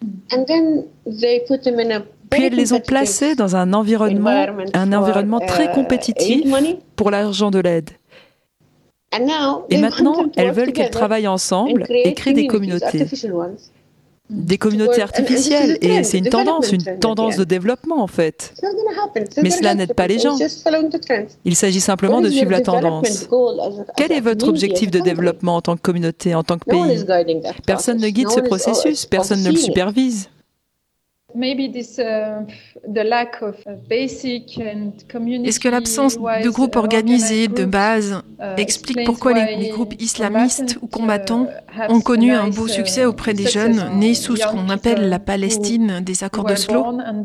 puis elles les ont placées dans un environnement, un environnement très compétitif pour l'argent de l'aide. Et maintenant, elles veulent qu'elles travaillent ensemble et créent des communautés. Des communautés artificielles, et c'est une tendance, une tendance de développement en fait. Mais cela n'aide pas les gens. Il s'agit simplement de suivre la tendance. Quel est votre objectif de développement en tant que communauté, en tant que pays? Personne ne guide ce processus, personne ne le supervise. Est-ce que l'absence de groupes organisés de base explique pourquoi les, les groupes islamistes ou combattants ont connu un beau succès auprès des jeunes nés sous ce qu'on appelle la Palestine des accords d'Oslo ?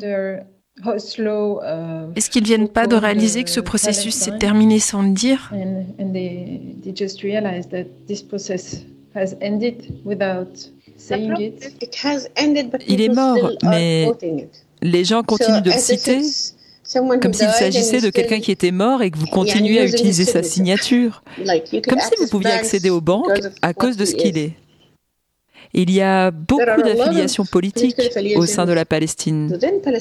Est-ce qu'ils ne viennent pas de réaliser que ce processus s'est terminé sans le dire ? Il est mort, mais les gens continuent de le citer comme s'il s'agissait de quelqu'un qui était mort et que vous continuez à utiliser sa signature, comme si vous pouviez accéder aux banques à cause de ce qu'il est. Il y a beaucoup d'affiliations politiques au sein de la Palestine.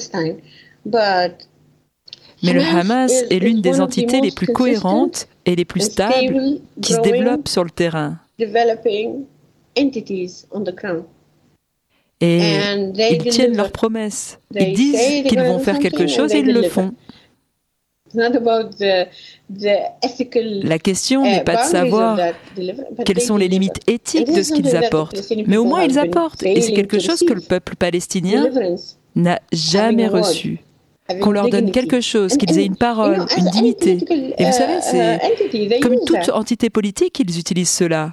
Mais le Hamas est l'une des entités les plus cohérentes et les plus stables qui se développent sur le terrain. Et ils tiennent leurs promesses. Ils disent qu'ils vont faire quelque chose et ils le font. La question n'est pas de savoir quelles sont les limites éthiques de ce qu'ils apportent, mais au moins ils apportent. Et c'est quelque chose que le peuple palestinien n'a jamais reçu. Qu'on leur donne quelque chose, qu'ils aient une parole, une dignité. Et vous savez, c'est comme toute entité politique, ils utilisent cela.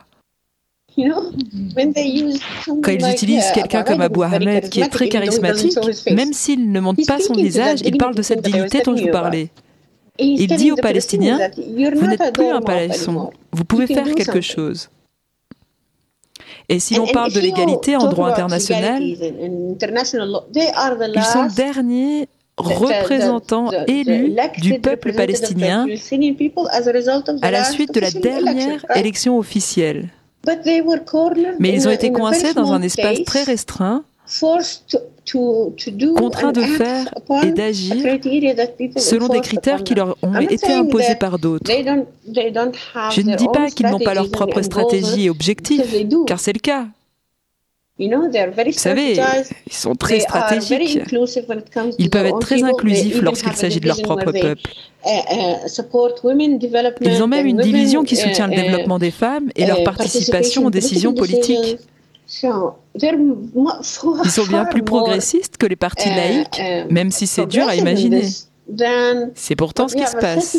Quand ils utilisent quelqu'un comme Abu Ahmed, qui est très charismatique, même s'il ne montre pas son visage, il parle de cette dignité dont je vous parlais. Il dit aux Palestiniens, vous n'êtes plus un paillasson, vous pouvez faire quelque chose. Et si l'on parle de l'égalité en droit international, ils sont le dernier représentant élu du peuple palestinien à la suite de la dernière élection officielle. Mais ils ont été coincés dans un espace très restreint, contraints de faire et d'agir selon des critères qui leur ont été imposés par d'autres. Je ne dis pas qu'ils n'ont pas leur propre stratégie et objectifs, car c'est le cas. Vous savez, ils sont très stratégiques. Ils peuvent être très inclusifs lorsqu'il s'agit de leur propre peuple. Ils ont même une division qui soutient le développement des femmes et leur participation aux décisions politiques. Ils sont bien plus progressistes que les partis laïcs, même si c'est dur à imaginer. C'est pourtant ce qui se passe.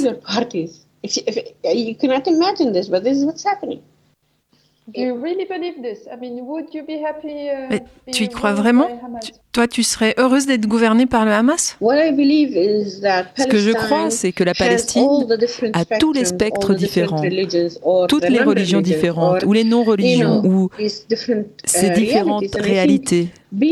Mais tu y crois vraiment ? tu, Toi, tu serais heureuse d'être gouvernée par le Hamas ? Ce que je crois, c'est que la Palestine a tous les spectres différents, toutes les religions différentes, ou les non-religions, ou ces différentes réalités.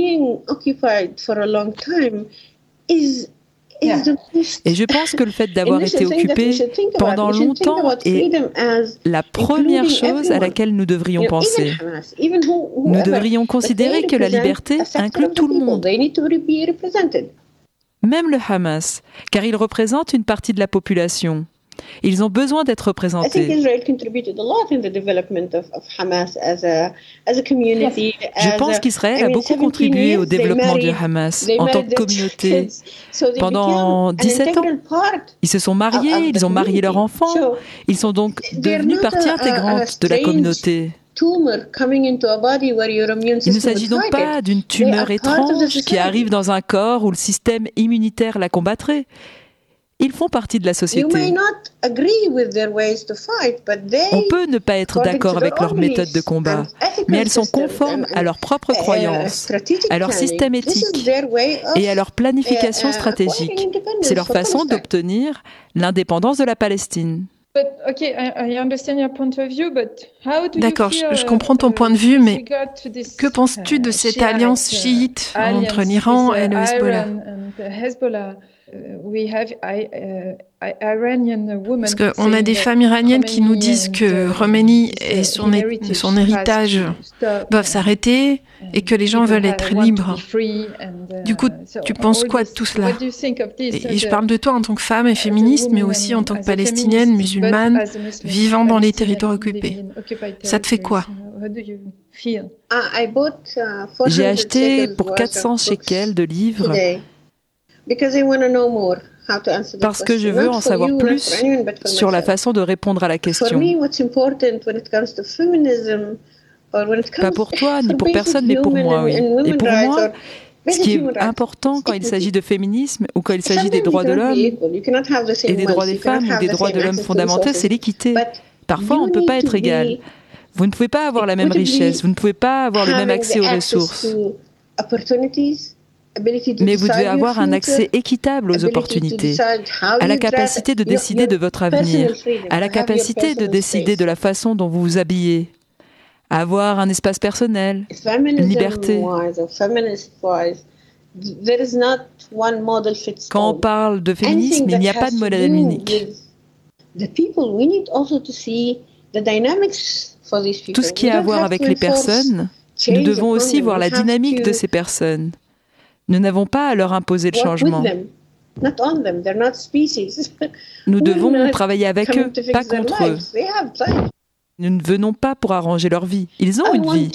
Et je pense que le fait d'avoir été occupé pendant longtemps est la première chose à laquelle nous devrions penser. Nous devrions considérer que la liberté inclut tout le monde, même le Hamas, car il représente une partie de la population. Ils ont besoin d'être représentés. Je pense qu'Israël a beaucoup contribué au développement du Hamas en tant que communauté. Pendant dix-sept ans, ils se sont mariés, ils ont marié leurs enfants. Ils sont donc devenus partie intégrante de la communauté. Il ne s'agit donc pas d'une tumeur étrange qui arrive dans un corps où le système immunitaire la combattrait. Ils font partie de la société. On peut ne pas être d'accord avec leur méthode de combat, mais elles sont conformes à leurs propres croyances, à leur système éthique et à leur planification stratégique. C'est leur façon d'obtenir l'indépendance de la Palestine. D'accord, je, je comprends ton point de vue, mais que penses-tu de cette alliance chiite entre l'Iran et le Hezbollah ? Parce qu'on a des femmes iraniennes qui nous disent que Khomeini et son, son héritage doivent s'arrêter et que les gens veulent être libres. Du coup, tu penses quoi de tout cela ? Et, et je parle de toi en tant que femme et féministe, mais aussi en tant que palestinienne, musulmane, vivant dans les territoires occupés. Ça te fait quoi ? J'ai acheté pour quatre cents shekels de livres parce que je veux en savoir plus sur la façon de répondre à la question. Pas pour toi, ni pour personne, mais pour moi, oui. Et pour moi, Ce qui est important quand il s'agit de féminisme ou quand il s'agit des droits de l'homme et des droits des femmes ou des droits de l'homme fondamentaux, c'est l'équité. Parfois, on ne peut pas être égal. Vous ne pouvez pas avoir la même richesse, vous ne pouvez pas avoir le même accès aux ressources. Mais vous devez avoir un accès équitable aux opportunités, à la capacité de décider de votre avenir, à la capacité de décider de la façon dont vous vous habillez, à avoir un espace personnel, une liberté. Quand on parle de féminisme, il n'y a pas de modèle unique. Tout ce qui a à voir avec les personnes, nous devons aussi voir la dynamique de ces personnes. Nous n'avons pas à leur imposer le changement. Nous devons travailler avec eux, pas contre eux. Nous ne venons pas pour arranger leur vie. Ils ont une vie.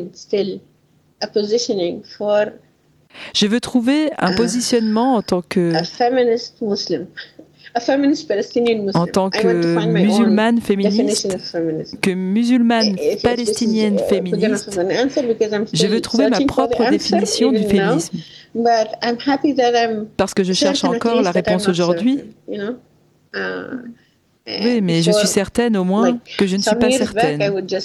Je veux trouver un positionnement en tant que, en tant que musulmane féministe, que musulmane palestinienne féministe. Je veux trouver ma propre définition du féminisme. Parce que je cherche encore la réponse aujourd'hui. Oui, mais je suis certaine au moins que je ne suis pas certaine.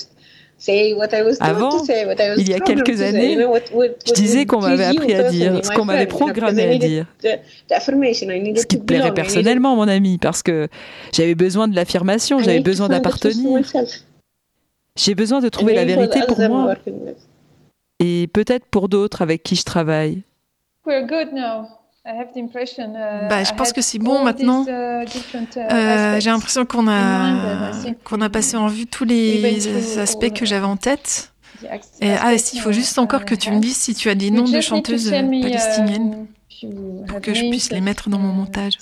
Avant, il y a quelques années, je disais qu'on m'avait appris à dire, ce qu'on m'avait programmé à dire. Ce qui te plairait personnellement, mon ami, parce que j'avais besoin de l'affirmation, j'avais besoin d'appartenir. J'ai besoin de trouver la vérité pour moi et peut-être pour d'autres avec qui je travaille. Bah, je pense que c'est bon maintenant. Euh, j'ai l'impression qu'on a, qu'on a passé en vue tous les aspects que j'avais en tête. Et, ah, il faut juste encore que tu me dises si tu as des noms de chanteuses palestiniennes pour que je puisse les mettre dans mon montage.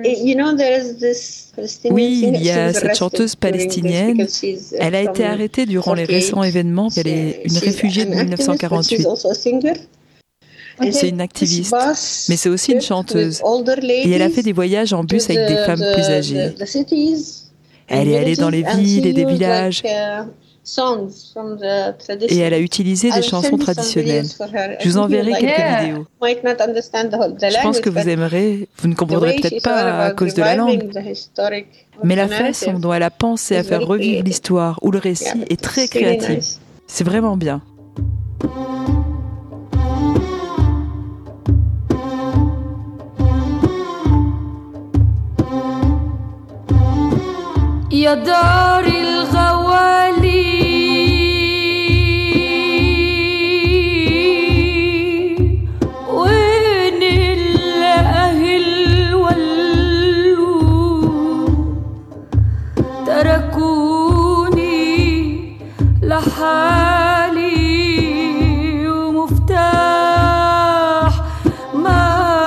Oui, il y a cette chanteuse palestinienne. Elle a été arrêtée durant les récents événements. Elle est une réfugiée de mille neuf cent quarante-huit. C'est une activiste, mais c'est aussi une chanteuse. Et elle a fait des voyages en bus avec des femmes plus âgées. Elle est allée dans les villes et des villages. Et elle a utilisé des chansons traditionnelles. Je vous enverrai quelques vidéos. Je pense que vous aimerez. Vous ne comprendrez peut-être pas à cause de la langue. Mais la façon dont elle a pensé à faire revivre l'histoire ou le récit est très créative. C'est vraiment bien. يا دار الغوالي وين الأهل ولوا تركوني لحالي ومفتاح ما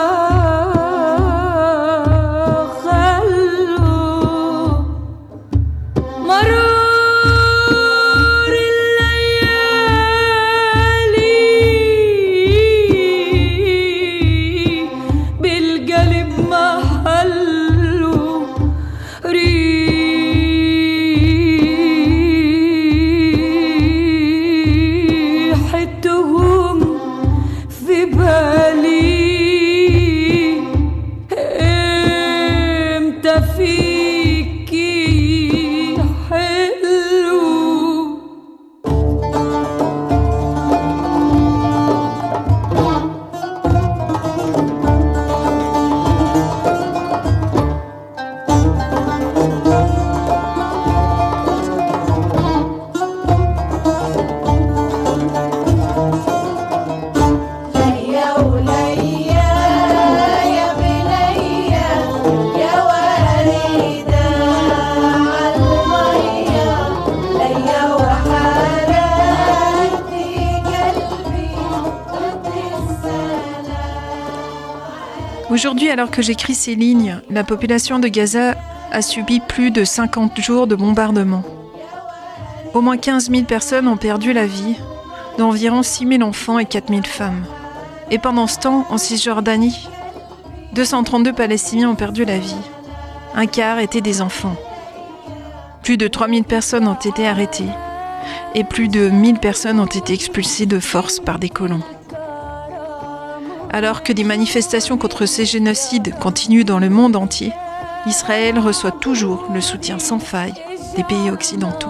Aujourd'hui, alors que j'écris ces lignes, la population de Gaza a subi plus de cinquante jours de bombardements. Au moins quinze mille personnes ont perdu la vie, dont environ six mille enfants et quatre mille femmes. Et pendant ce temps, en Cisjordanie, deux cent trente-deux Palestiniens ont perdu la vie. Un quart étaient des enfants. Plus de trois mille personnes ont été arrêtées et plus de mille personnes ont été expulsées de force par des colons. Alors que des manifestations contre ces génocides continuent dans le monde entier, Israël reçoit toujours le soutien sans faille des pays occidentaux.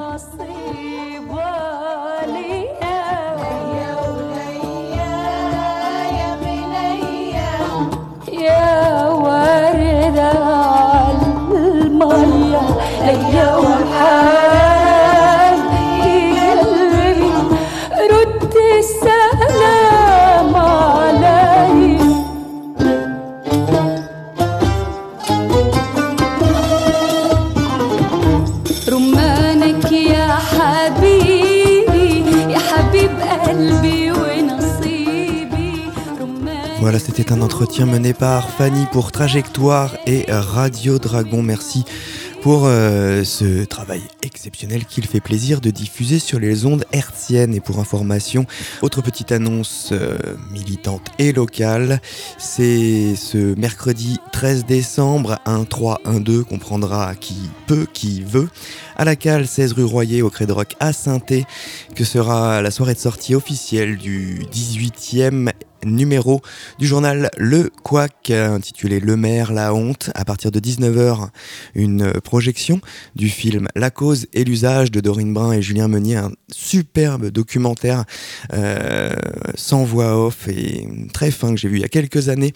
Voilà, c'était un entretien mené par Fanny pour Trajectoire et Radio Dragon. Merci pour euh, ce travail exceptionnel qu'il fait plaisir de diffuser sur les ondes hertziennes. Et pour information, autre petite annonce euh, militante et locale, c'est ce mercredi treize décembre, un trois un deux, comprendra qui peut, qui veut, à la cale seize rue Royer au Cré de Roc à Saint-Thé, que sera la soirée de sortie officielle du dix-huitième numéro du journal Le Couac, intitulé Le Maire, la honte. À partir de dix-neuf heures, une projection du film La cause et l'usage de Dorine Brun et Julien Meunier, un superbe documentaire euh, sans voix off et très fin que j'ai vu il y a quelques années,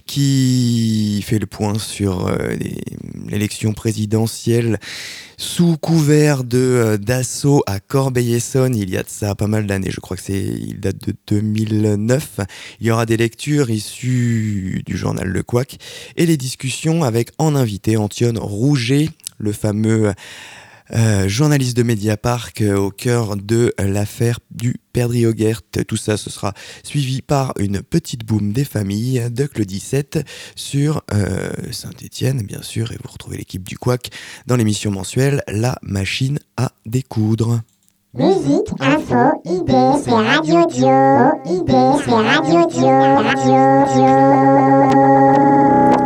qui fait le point sur euh, les, l'élection présidentielle sous couvert de euh, d'assaut à Corbeil-Essonnes. Il y a de ça pas mal d'années, je crois que c'est, il date de deux mille neuf. Il y aura des lectures issues du journal Le Couac et les discussions avec en invité Antione Rouget, le fameux euh, journaliste de Mediapart euh, au cœur de l'affaire du Perdrix-Oguert. Tout ça, ce sera suivi par une petite boum des familles de Claudie sept sur euh, Saint-Étienne, bien sûr, et vous retrouvez l'équipe du Couac dans l'émission mensuelle La Machine à découdre. Musique, info, idées, c'est Radio Dio. Idées, c'est Radio Dio. Radio Dio.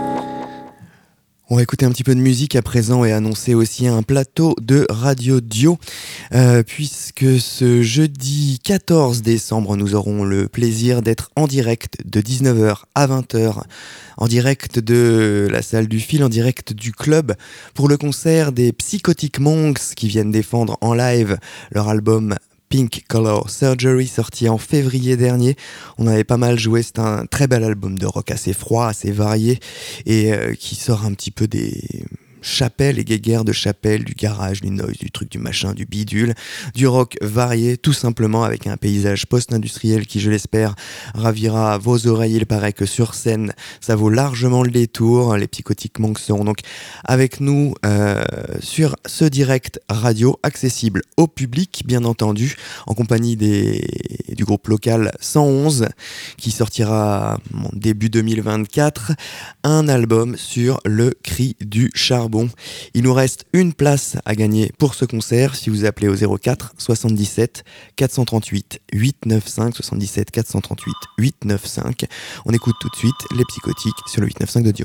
On va écouter un petit peu de musique à présent et annoncer aussi un plateau de Radio Dio, euh, puisque ce jeudi quatorze décembre, nous aurons le plaisir d'être en direct de dix-neuf heures à vingt heures, en direct de la salle du Fil, en direct du club, pour le concert des Psychotic Monks qui viennent défendre en live leur album Pink Color Surgery, sorti en février dernier. On avait pas mal joué, c'est un très bel album de rock assez froid, assez varié, et euh, qui sort un petit peu des chapelles et guéguerres de chapelles, du garage, du noise, du truc, du machin, du bidule, du rock varié, tout simplement avec un paysage post-industriel qui, je l'espère, ravira vos oreilles. Il paraît que sur scène, ça vaut largement le détour. Les Psychotic Monks seront donc avec nous euh, sur ce direct radio, accessible au public, bien entendu, en compagnie des, du groupe local cent onze, qui sortira en début deux mille vingt-quatre, un album sur le cri du charbon. Il nous reste une place à gagner pour ce concert si vous appelez au zéro quatre soixante-dix-sept quatre cent trente-huit huit cent quatre-vingt-quinze, soixante-dix-sept quatre cent trente-huit huit cent quatre-vingt-quinze. On écoute tout de suite les Psychotiques sur le huit cent quatre-vingt-quinze de Dio.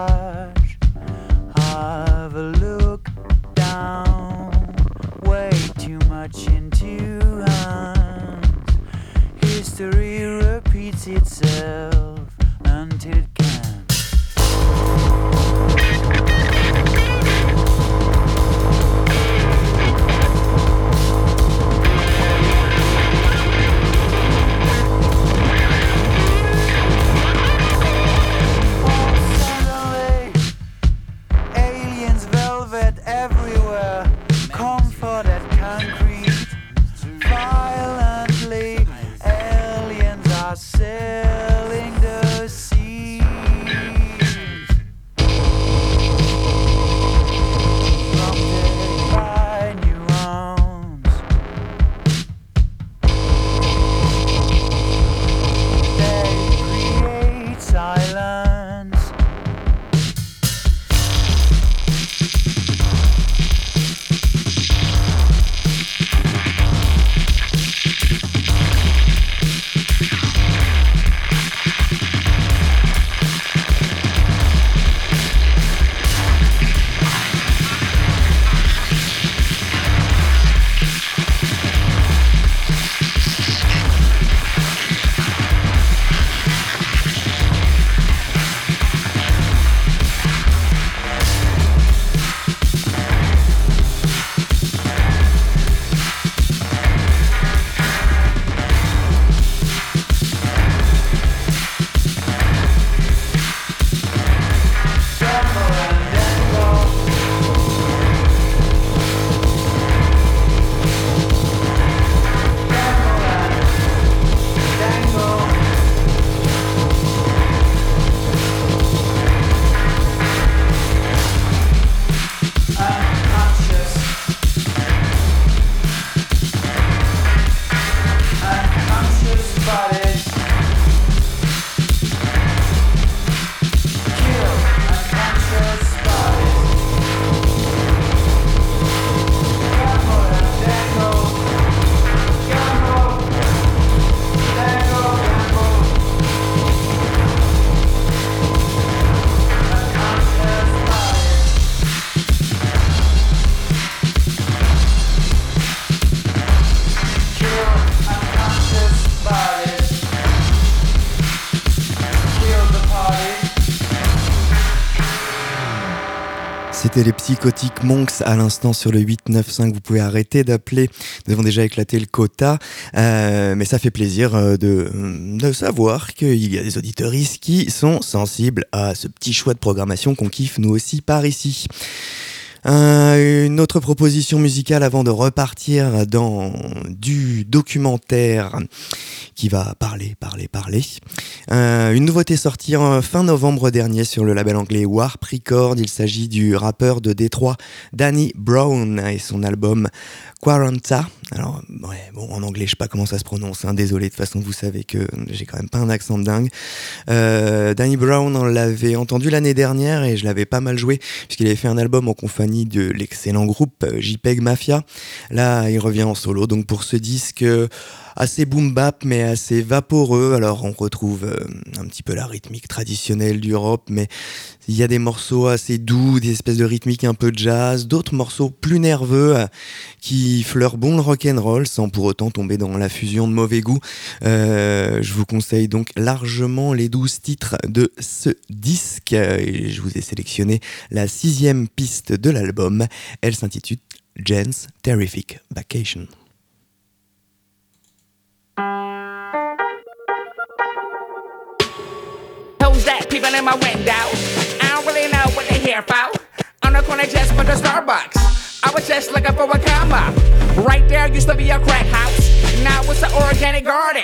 garage. Have a look down, way too much in two hands. History repeats itself until it can. Everywhere, comforted concrete. Violently, aliens are sailing the seas. Prompted by neurons, they create silence. C'était les Psychotic Monks à l'instant sur le huit neuf cinq. Vous pouvez arrêter d'appeler. Nous avons déjà éclaté le quota. Euh, mais ça fait plaisir de, de savoir qu'il y a des auditeuristes qui sont sensibles à ce petit choix de programmation qu'on kiffe nous aussi par ici. Euh, une autre proposition musicale avant de repartir dans du documentaire qui va parler, parler, parler. Euh, une nouveauté sortie en fin novembre dernier sur le label anglais Warp Records. Il s'agit du rappeur de Détroit Danny Brown et son album Quaranta. Alors, ouais, bon, en anglais, je sais pas comment ça se prononce, hein, désolé, de toute façon, vous savez que j'ai quand même pas un accent de dingue. Euh, Danny Brown, on l'avait entendu l'année dernière et je l'avais pas mal joué, puisqu'il avait fait un album en compagnie de l'excellent groupe JPEG Mafia. Là, il revient en solo, donc pour ce disque assez boom bap, mais assez vaporeux. Alors, on retrouve euh, un petit peu la rythmique traditionnelle du rock, mais il y a des morceaux assez doux, des espèces de rythmiques un peu jazz, d'autres morceaux plus nerveux euh, qui fleurent bon le rock'n'roll sans pour autant tomber dans la fusion de mauvais goût. Euh, je vous conseille donc largement les douze titres de ce disque et je vous ai sélectionné la sixième piste de l'album. Elle s'intitule Jen's Terrific Vacation. Who's that peeping in my window? I don't really know what they're here for. On the corner just for the Starbucks. I was just looking for a combo. Right there used to be a crack house. Now it's an organic garden.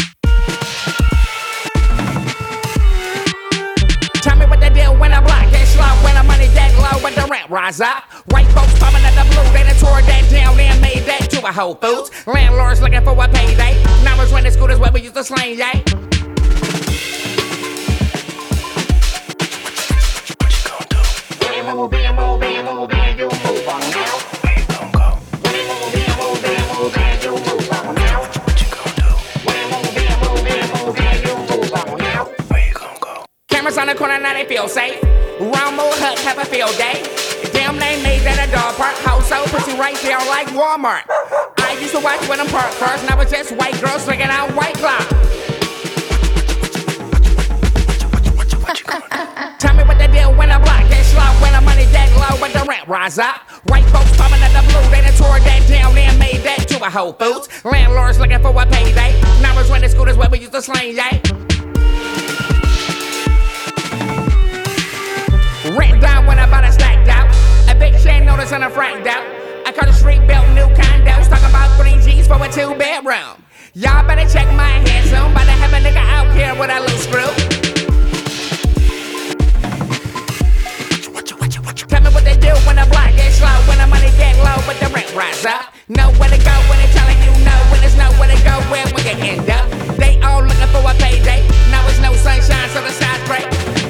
Tell me what the deal when I block that slow, when the money that low, but the rent rise up. White folks coming in the blue, they done tore that down and made that to a Whole Foods. Landlords looking for a payday. Now it's renting scooters where we used to slang, yeah. Move in, move in, move in, you move on now. Where you gon' go? Move in, move in, move in, you move on now. What you gon' do? Move in, move in, move in, you move on now. Where you gon' go? Cameras on the corner, now they feel safe. Romo Hut have a field day. Damn, they made that a dog park. House so pussy right there like Walmart. I used to watch when them park cars, and I was just white girls swinging out white clock. Tell me what they do when I block that slot, when the money that low, but the rent rise up. White folks coming at the blue, they done tore that down and made that to a Whole Foods. Landlords looking for a payday. Numbers when the scooters where we used to slang, yeah. Rent down when I bought a stacked out. A big chain notice on a franked out. I call the street built new condos. Talking about three G's for a two bedroom. Y'all better check my head soon. About to have a nigga out here with a loose screw. Tell me what they do when the block gets slow, when the money get low, but the rent rise up. Know where to go when they're telling you no, when there's nowhere to go, where we can end up. They all looking for a payday. Now it's no sunshine, so the sky's gray.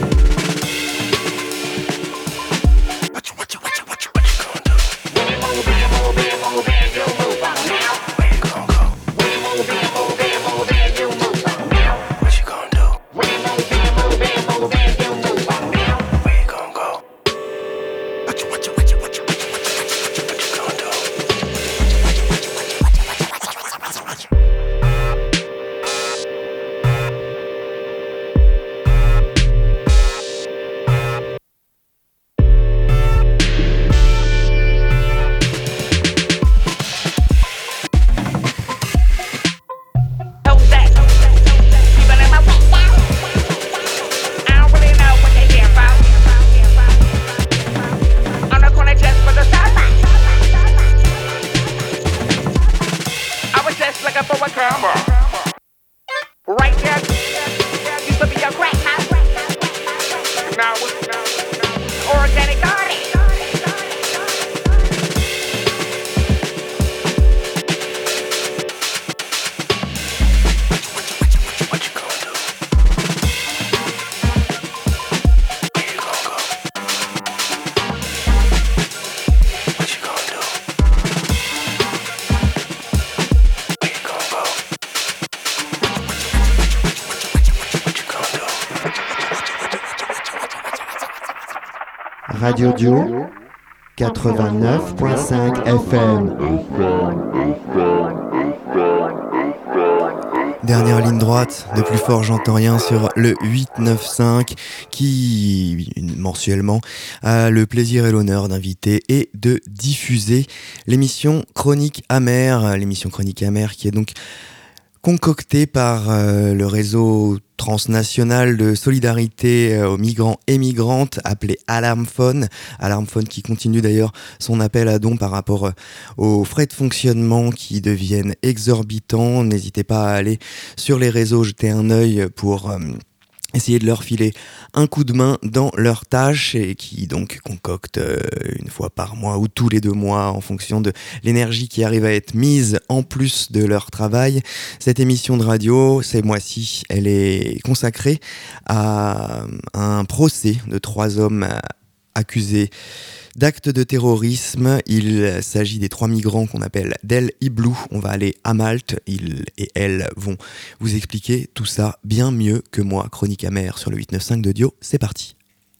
Radio Dio quatre-vingt-neuf point cinq F M. Dernière ligne droite de Plus Fort J'entends Rien sur le huit neuf cinq qui, mensuellement, a le plaisir et l'honneur d'inviter et de diffuser l'émission Chronique Amère. L'émission Chronique Amère qui est donc concoctée par euh, le réseau transnational de solidarité euh, aux migrants et migrantes appelé Alarmphone. Alarmphone qui continue d'ailleurs son appel à dons par rapport euh, aux frais de fonctionnement qui deviennent exorbitants. N'hésitez pas à aller sur les réseaux, jeter un œil pour... Euh, essayer de leur filer un coup de main dans leurs tâches et qui donc concoctent euh, une fois par mois ou tous les deux mois en fonction de l'énergie qui arrive à être mise en plus de leur travail. Cette émission de radio, ces mois-ci, elle est consacrée à un procès de trois hommes accusés d'actes de terrorisme. Il s'agit des trois migrants qu'on appelle Del Iblou. On va aller à Malte. Ils et elles vont vous expliquer tout ça bien mieux que moi. Chronique Amère sur le huit neuf cinq de Dio. C'est parti.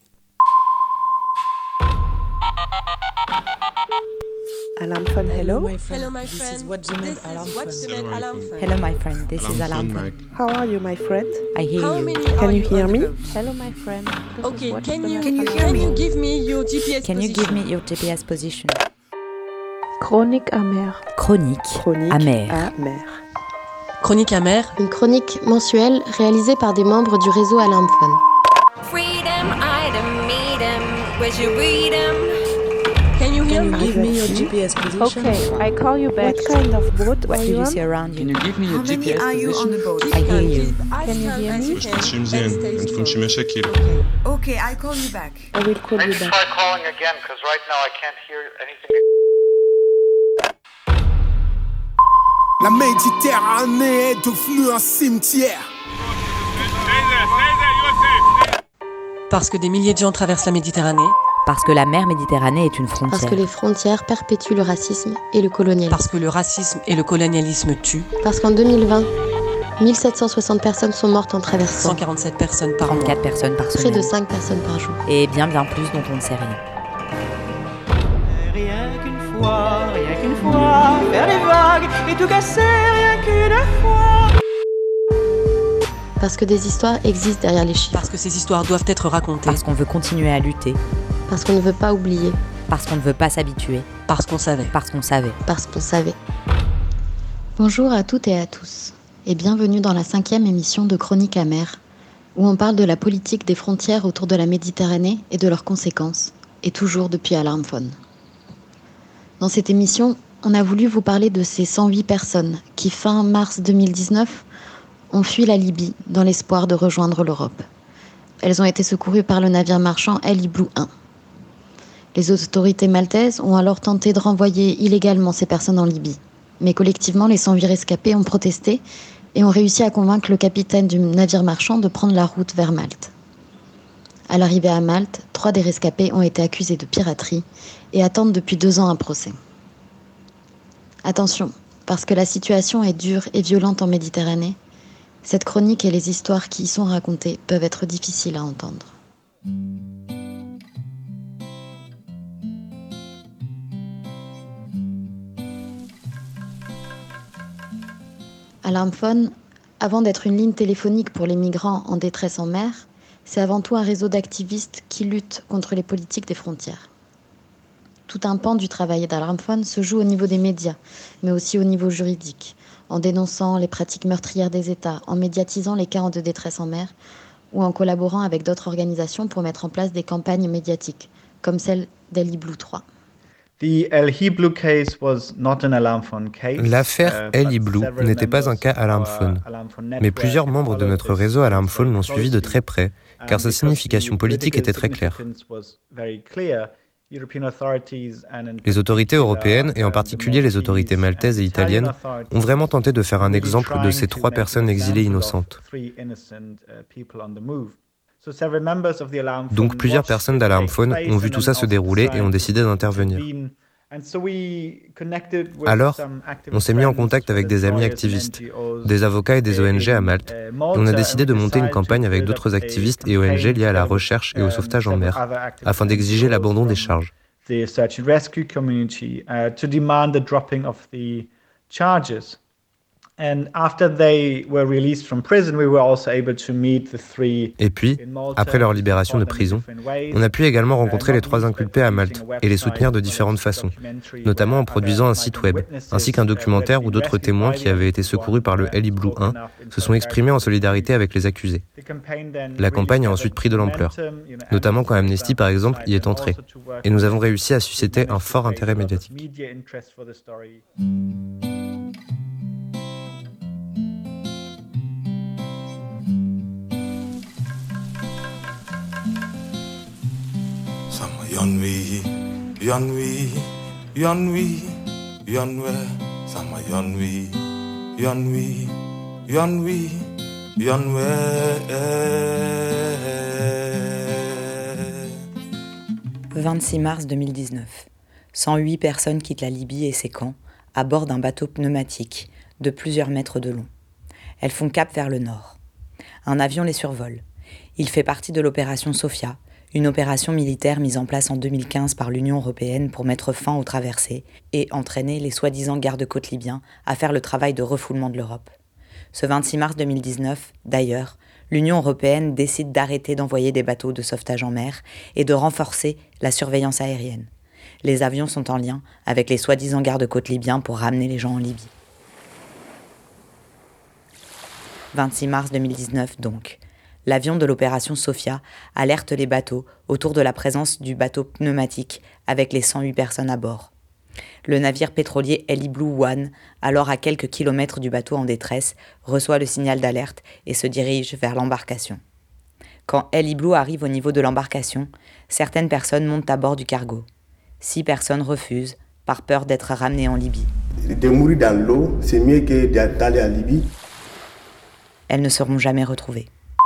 Alarmphone, hello. Hello, my friend. This is what's the name Alarmphone. Hello, my friend. This is Alarmphone. How are you, my friend? I hear How you. many can you hear me? Hello, my friend. This okay, can you can you hear can me? you give me your G P S Can position? you give me your G P S position? Chronique amère. Chronique, Chronique amère. amère. Chronique amère. Une chronique mensuelle réalisée par des membres du réseau Alarmphone. Freedom, item, meet 'em, where'd you read 'em? Can you hear Can you me? give me your G P S position? Okay, I call you back. What kind of boat What are do you you on? see around you? Can you give me your How G P many S are you on position? the boat? I hear you. Can you hear me? مش تمشي مزيان ما تكونش مشاكل. Okay, I call you back. I will call you back. Try calling again, because right now I can't hear anything. La Méditerranée est devenue un cimetière. Parce que des milliers de gens traversent la Méditerranée. Parce que la mer Méditerranée est une frontière. Parce que les frontières perpétuent le racisme et le colonialisme. Parce que le racisme et le colonialisme tuent. Parce qu'en deux mille vingt, mille sept cent soixante personnes sont mortes en traversant. cent quarante-sept personnes par mois. trente-quatre personnes par Près semaine. de cinq personnes par jour. Et bien bien plus dont on ne sait rien. Rien qu'une fois, rien qu'une fois, faire des vagues et tout casser, rien qu'une fois. Parce que des histoires existent derrière les chiffres. Parce que ces histoires doivent être racontées. Parce qu'on veut continuer à lutter. Parce qu'on ne veut pas oublier. Parce qu'on ne veut pas s'habituer. Parce qu'on savait. Parce qu'on savait. Parce qu'on savait. Bonjour à toutes et à tous, et bienvenue dans la cinquième émission de Chroniques amères, où on parle de la politique des frontières autour de la Méditerranée et de leurs conséquences, et toujours depuis Alarmphone. Dans cette émission, on a voulu vous parler de ces cent huit personnes qui, fin mars deux mille dix-neuf, ont fui la Libye dans l'espoir de rejoindre l'Europe. Elles ont été secourues par le navire marchand Ellie Blue un. Les autorités maltaises ont alors tenté de renvoyer illégalement ces personnes en Libye. Mais collectivement, les cent huit rescapés ont protesté et ont réussi à convaincre le capitaine du navire marchand de prendre la route vers Malte. À l'arrivée à Malte, trois des rescapés ont été accusés de piraterie et attendent depuis deux ans un procès. Attention, parce que la situation est dure et violente en Méditerranée, cette chronique et les histoires qui y sont racontées peuvent être difficiles à entendre. Alarmphone, avant d'être une ligne téléphonique pour les migrants en détresse en mer, c'est avant tout un réseau d'activistes qui luttent contre les politiques des frontières. Tout un pan du travail d'Alarmphone se joue au niveau des médias, mais aussi au niveau juridique, en dénonçant les pratiques meurtrières des États, en médiatisant les cas de détresse en mer, ou en collaborant avec d'autres organisations pour mettre en place des campagnes médiatiques, comme celle d'Ellie Blue trois. L'affaire Ellie Blue n'était pas un cas Alarmphone, mais plusieurs membres de notre réseau Alarmphone l'ont suivi de très près, car sa signification politique était très claire. Les autorités européennes, et en particulier les autorités maltaises et italiennes, ont vraiment tenté de faire un exemple de ces trois personnes exilées innocentes. Donc plusieurs personnes d'Alarmphone ont vu tout ça se dérouler et ont décidé d'intervenir. Alors, on s'est mis en contact avec des amis activistes, des avocats et des O N G à Malte, et on a décidé de monter une campagne avec d'autres activistes et O N G liés à la recherche et au sauvetage en mer, afin d'exiger l'abandon des charges. Et puis, après leur libération de prison, on a pu également rencontrer les trois inculpés à Malte et les soutenir de différentes façons, notamment en produisant un site web, ainsi qu'un documentaire où d'autres témoins qui avaient été secourus par le Ellie Blue un se sont exprimés en solidarité avec les accusés. La campagne a ensuite pris de l'ampleur, notamment quand Amnesty, par exemple, y est entré, et nous avons réussi à susciter un fort intérêt médiatique. Yonwi, Yonwi, Yonwi, Yonwe, Sama Yonwi, Yonwi, Yonwi, Yonwe. vingt-six mars deux mille dix-neuf. cent huit personnes quittent la Libye et ses camps à bord d'un bateau pneumatique de plusieurs mètres de long. Elles font cap vers le nord. Un avion les survole. Il fait partie de l'opération Sophia, une opération militaire mise en place en deux mille quinze par l'Union européenne pour mettre fin aux traversées et entraîner les soi-disant gardes-côtes libyens à faire le travail de refoulement de l'Europe. Ce vingt-six mars deux mille dix-neuf, d'ailleurs, l'Union européenne décide d'arrêter d'envoyer des bateaux de sauvetage en mer et de renforcer la surveillance aérienne. Les avions sont en lien avec les soi-disant gardes-côtes libyens pour ramener les gens en Libye. vingt-six mars deux mille dix-neuf donc. L'avion de l'opération Sophia alerte les bateaux autour de la présence du bateau pneumatique avec les cent huit personnes à bord. Le navire pétrolier Ellie Blue un, alors à quelques kilomètres du bateau en détresse, reçoit le signal d'alerte et se dirige vers l'embarcation. Quand Ellie Blue arrive au niveau de l'embarcation, certaines personnes montent à bord du cargo. Six personnes refusent, par peur d'être ramenées en Libye. De mourir dans l'eau, c'est mieux que d'aller en Libye. Elles ne seront jamais retrouvées.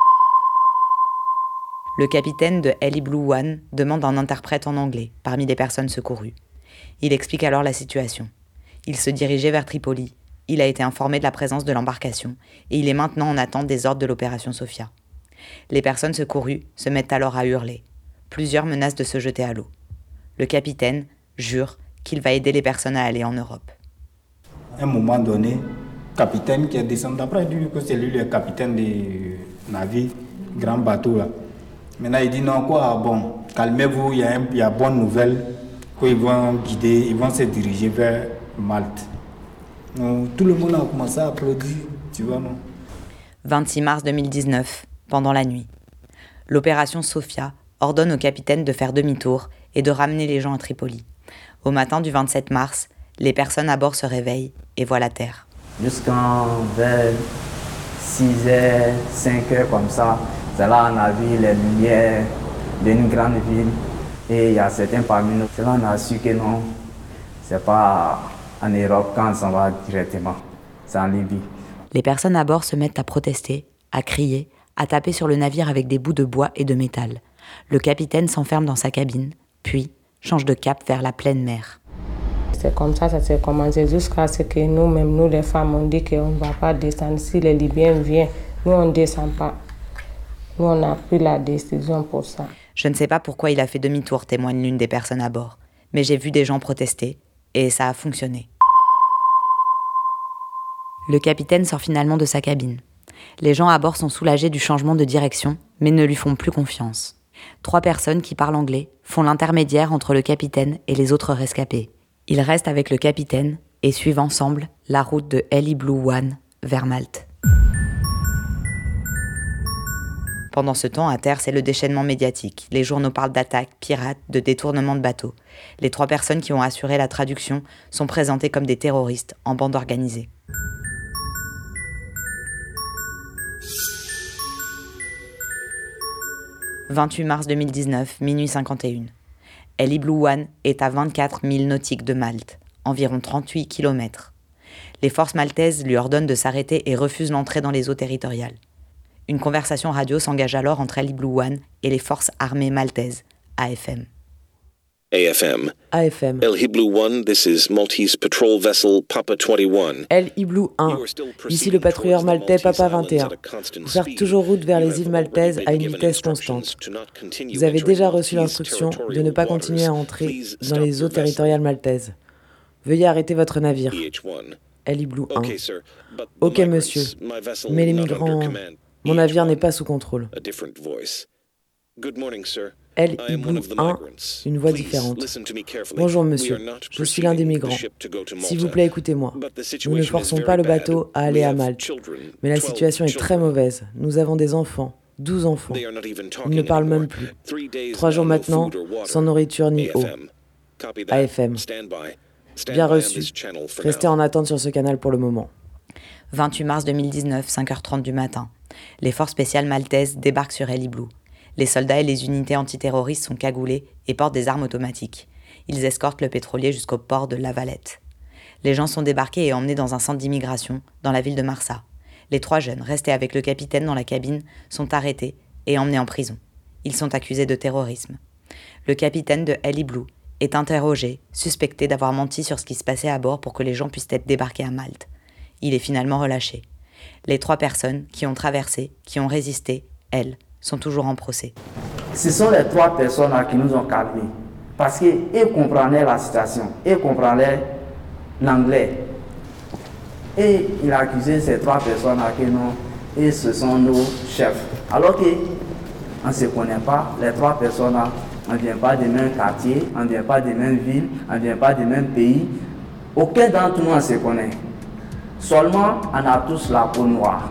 Le capitaine de Ellie Blue un demande un interprète en anglais parmi les personnes secourues. Il explique alors la situation. Il se dirigeait vers Tripoli, Il a été informé de la présence de l'embarcation et il est maintenant en attente des ordres de l'opération Sophia. Les personnes secourues se mettent alors à hurler. Plusieurs menacent de se jeter à l'eau. Le capitaine jure qu'il va aider les personnes à aller en Europe. À un moment donné, le capitaine qui est descendu, après il dit que c'est lui le capitaine du navire, grand bateau là. Maintenant il dit non quoi, bon, calmez-vous, il y a, un, il y a bonne nouvelle, qu'ils vont guider, ils vont se diriger vers Malte. Donc, tout le monde a commencé à applaudir, tu vois non. vingt-six mars deux mille dix-neuf, pendant la nuit. L'opération Sophia ordonne au capitaine de faire demi-tour et de ramener les gens à Tripoli. Au matin du vingt-sept mars, les personnes à bord se réveillent et voient la terre. Jusqu'en vers six heures, cinq heures comme ça, c'est là on a vu les lumières d'une grande ville et il y a certains parmi nous, c'est là on a su que non, c'est pas en Europe quand on s'en va directement, c'est en Libye. Les personnes à bord se mettent à protester, à crier, à taper sur le navire avec des bouts de bois et de métal. Le capitaine s'enferme dans sa cabine, puis change de cap vers la pleine mer. C'est comme ça, ça s'est commencé jusqu'à ce que nous-mêmes, nous les femmes, on dit qu'on ne va pas descendre. Si les Libyens viennent, nous on ne descend pas. Nous on a pris la décision pour ça. Je ne sais pas pourquoi il a fait demi-tour, témoigne l'une des personnes à bord. Mais j'ai vu des gens protester, et ça a fonctionné. Le capitaine sort finalement de sa cabine. Les gens à bord sont soulagés du changement de direction, mais ne lui font plus confiance. Trois personnes qui parlent anglais font l'intermédiaire entre le capitaine et les autres rescapés. Ils restent avec le capitaine et suivent ensemble la route de El Iblouan vers Malte. Pendant ce temps, à terre, c'est le déchaînement médiatique. Les journaux parlent d'attaques, pirates, de détournements de bateaux. Les trois personnes qui ont assuré la traduction sont présentées comme des terroristes en bande organisée. vingt-huit mars deux mille dix-neuf, minuit cinquante et une. El Iblouan est à vingt-quatre milles nautiques de Malte, environ trente-huit kilomètres. Les forces maltaises lui ordonnent de s'arrêter et refusent l'entrée dans les eaux territoriales. Une conversation radio s'engage alors entre El Iblouan et les forces armées maltaises, A F M. A F M. A F M. El Iblouan, this is Maltese patrol vessel Papa vingt-et-un. El Iblou un, ici le patrouilleur maltais Papa vingt et un. Vous faites toujours route vers les îles maltaises à une vitesse constante. Vous avez déjà reçu l'instruction de ne pas continuer à entrer dans les eaux territoriales maltaises. Veuillez arrêter votre navire. El Iblou un. Ok monsieur, mais les migrants... Mon navire n'est pas sous contrôle. El Iblou un, une voix différente. Bonjour monsieur, je suis l'un des migrants. S'il vous plaît, écoutez-moi. Nous ne forçons pas le bateau à aller à Malte. Mais la situation est très mauvaise. Nous avons des enfants, douze enfants. Ils ne parlent même plus. Trois jours maintenant, sans nourriture ni eau. A F M. Bien reçu. Restez en attente sur ce canal pour le moment. vingt-huit mars deux mille dix-neuf, cinq heures trente du matin. Les forces spéciales maltaises débarquent sur El Iblou. Les soldats et les unités antiterroristes sont cagoulés et portent des armes automatiques. Ils escortent le pétrolier jusqu'au port de La Valette. Les gens sont débarqués et emmenés dans un centre d'immigration, dans la ville de Marsa. Les trois jeunes, restés avec le capitaine dans la cabine, sont arrêtés et emmenés en prison. Ils sont accusés de terrorisme. Le capitaine de El Iblou est interrogé, suspecté d'avoir menti sur ce qui se passait à bord pour que les gens puissent être débarqués à Malte. Il est finalement relâché. Les trois personnes qui ont traversé, qui ont résisté, elles, sont toujours en procès. Ce sont les trois personnes qui nous ont calmés. Parce qu'ils comprenaient la situation, ils comprenaient l'anglais. Et il a accusé ces trois personnes que non, et ce sont nos chefs. Alors qu'on ne se connaît pas, les trois personnes, on ne vient pas des mêmes quartiers, on ne vient pas des mêmes villes, on ne vient pas des mêmes pays. Aucun d'entre nous ne se connaît. Seulement, on a tous la peau noire.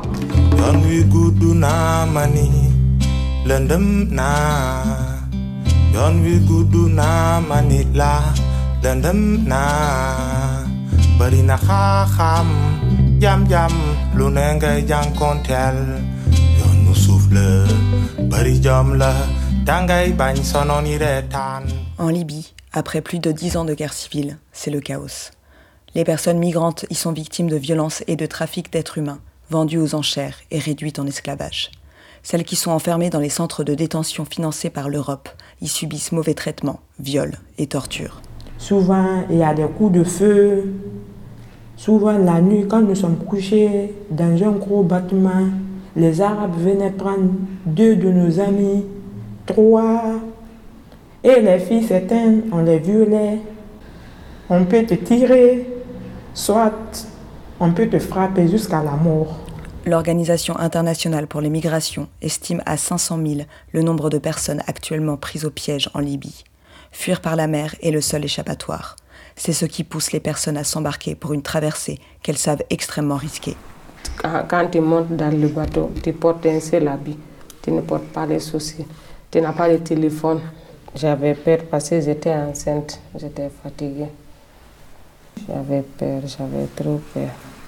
Lendem na yon wi gudu na manila lendem na bari na kham jam jam lu ne nga jang kontel yon nu souffle bari jam la tangay bagn sononi retan. En Libye, après plus de dix ans de guerre civile, c'est le chaos. Les personnes migrantes y sont victimes de violences et de trafic d'êtres humains, vendues aux enchères et réduites en esclavage. Celles qui sont enfermées dans les centres de détention financés par l'Europe y subissent mauvais traitements, viols et tortures. Souvent, il y a des coups de feu Souvent la nuit, quand nous sommes couchés dans un gros bâtiment, les Arabes venaient prendre deux de nos amis, trois, et les filles s'éteignent, on les violait. On peut te tirer, soit on peut te frapper jusqu'à la mort. L'Organisation internationale pour les migrations estime à cinq cent mille le nombre de personnes actuellement prises au piège en Libye. Fuir par la mer est le seul échappatoire. C'est ce qui pousse les personnes à s'embarquer pour une traversée qu'elles savent extrêmement risquée. Quand tu montes dans le bateau, tu portes un seul habit. Tu ne portes pas les soucis. Tu n'as pas de téléphone. J'avais peur parce que j'étais enceinte. J'étais fatiguée. J'avais peur, j'avais trop peur.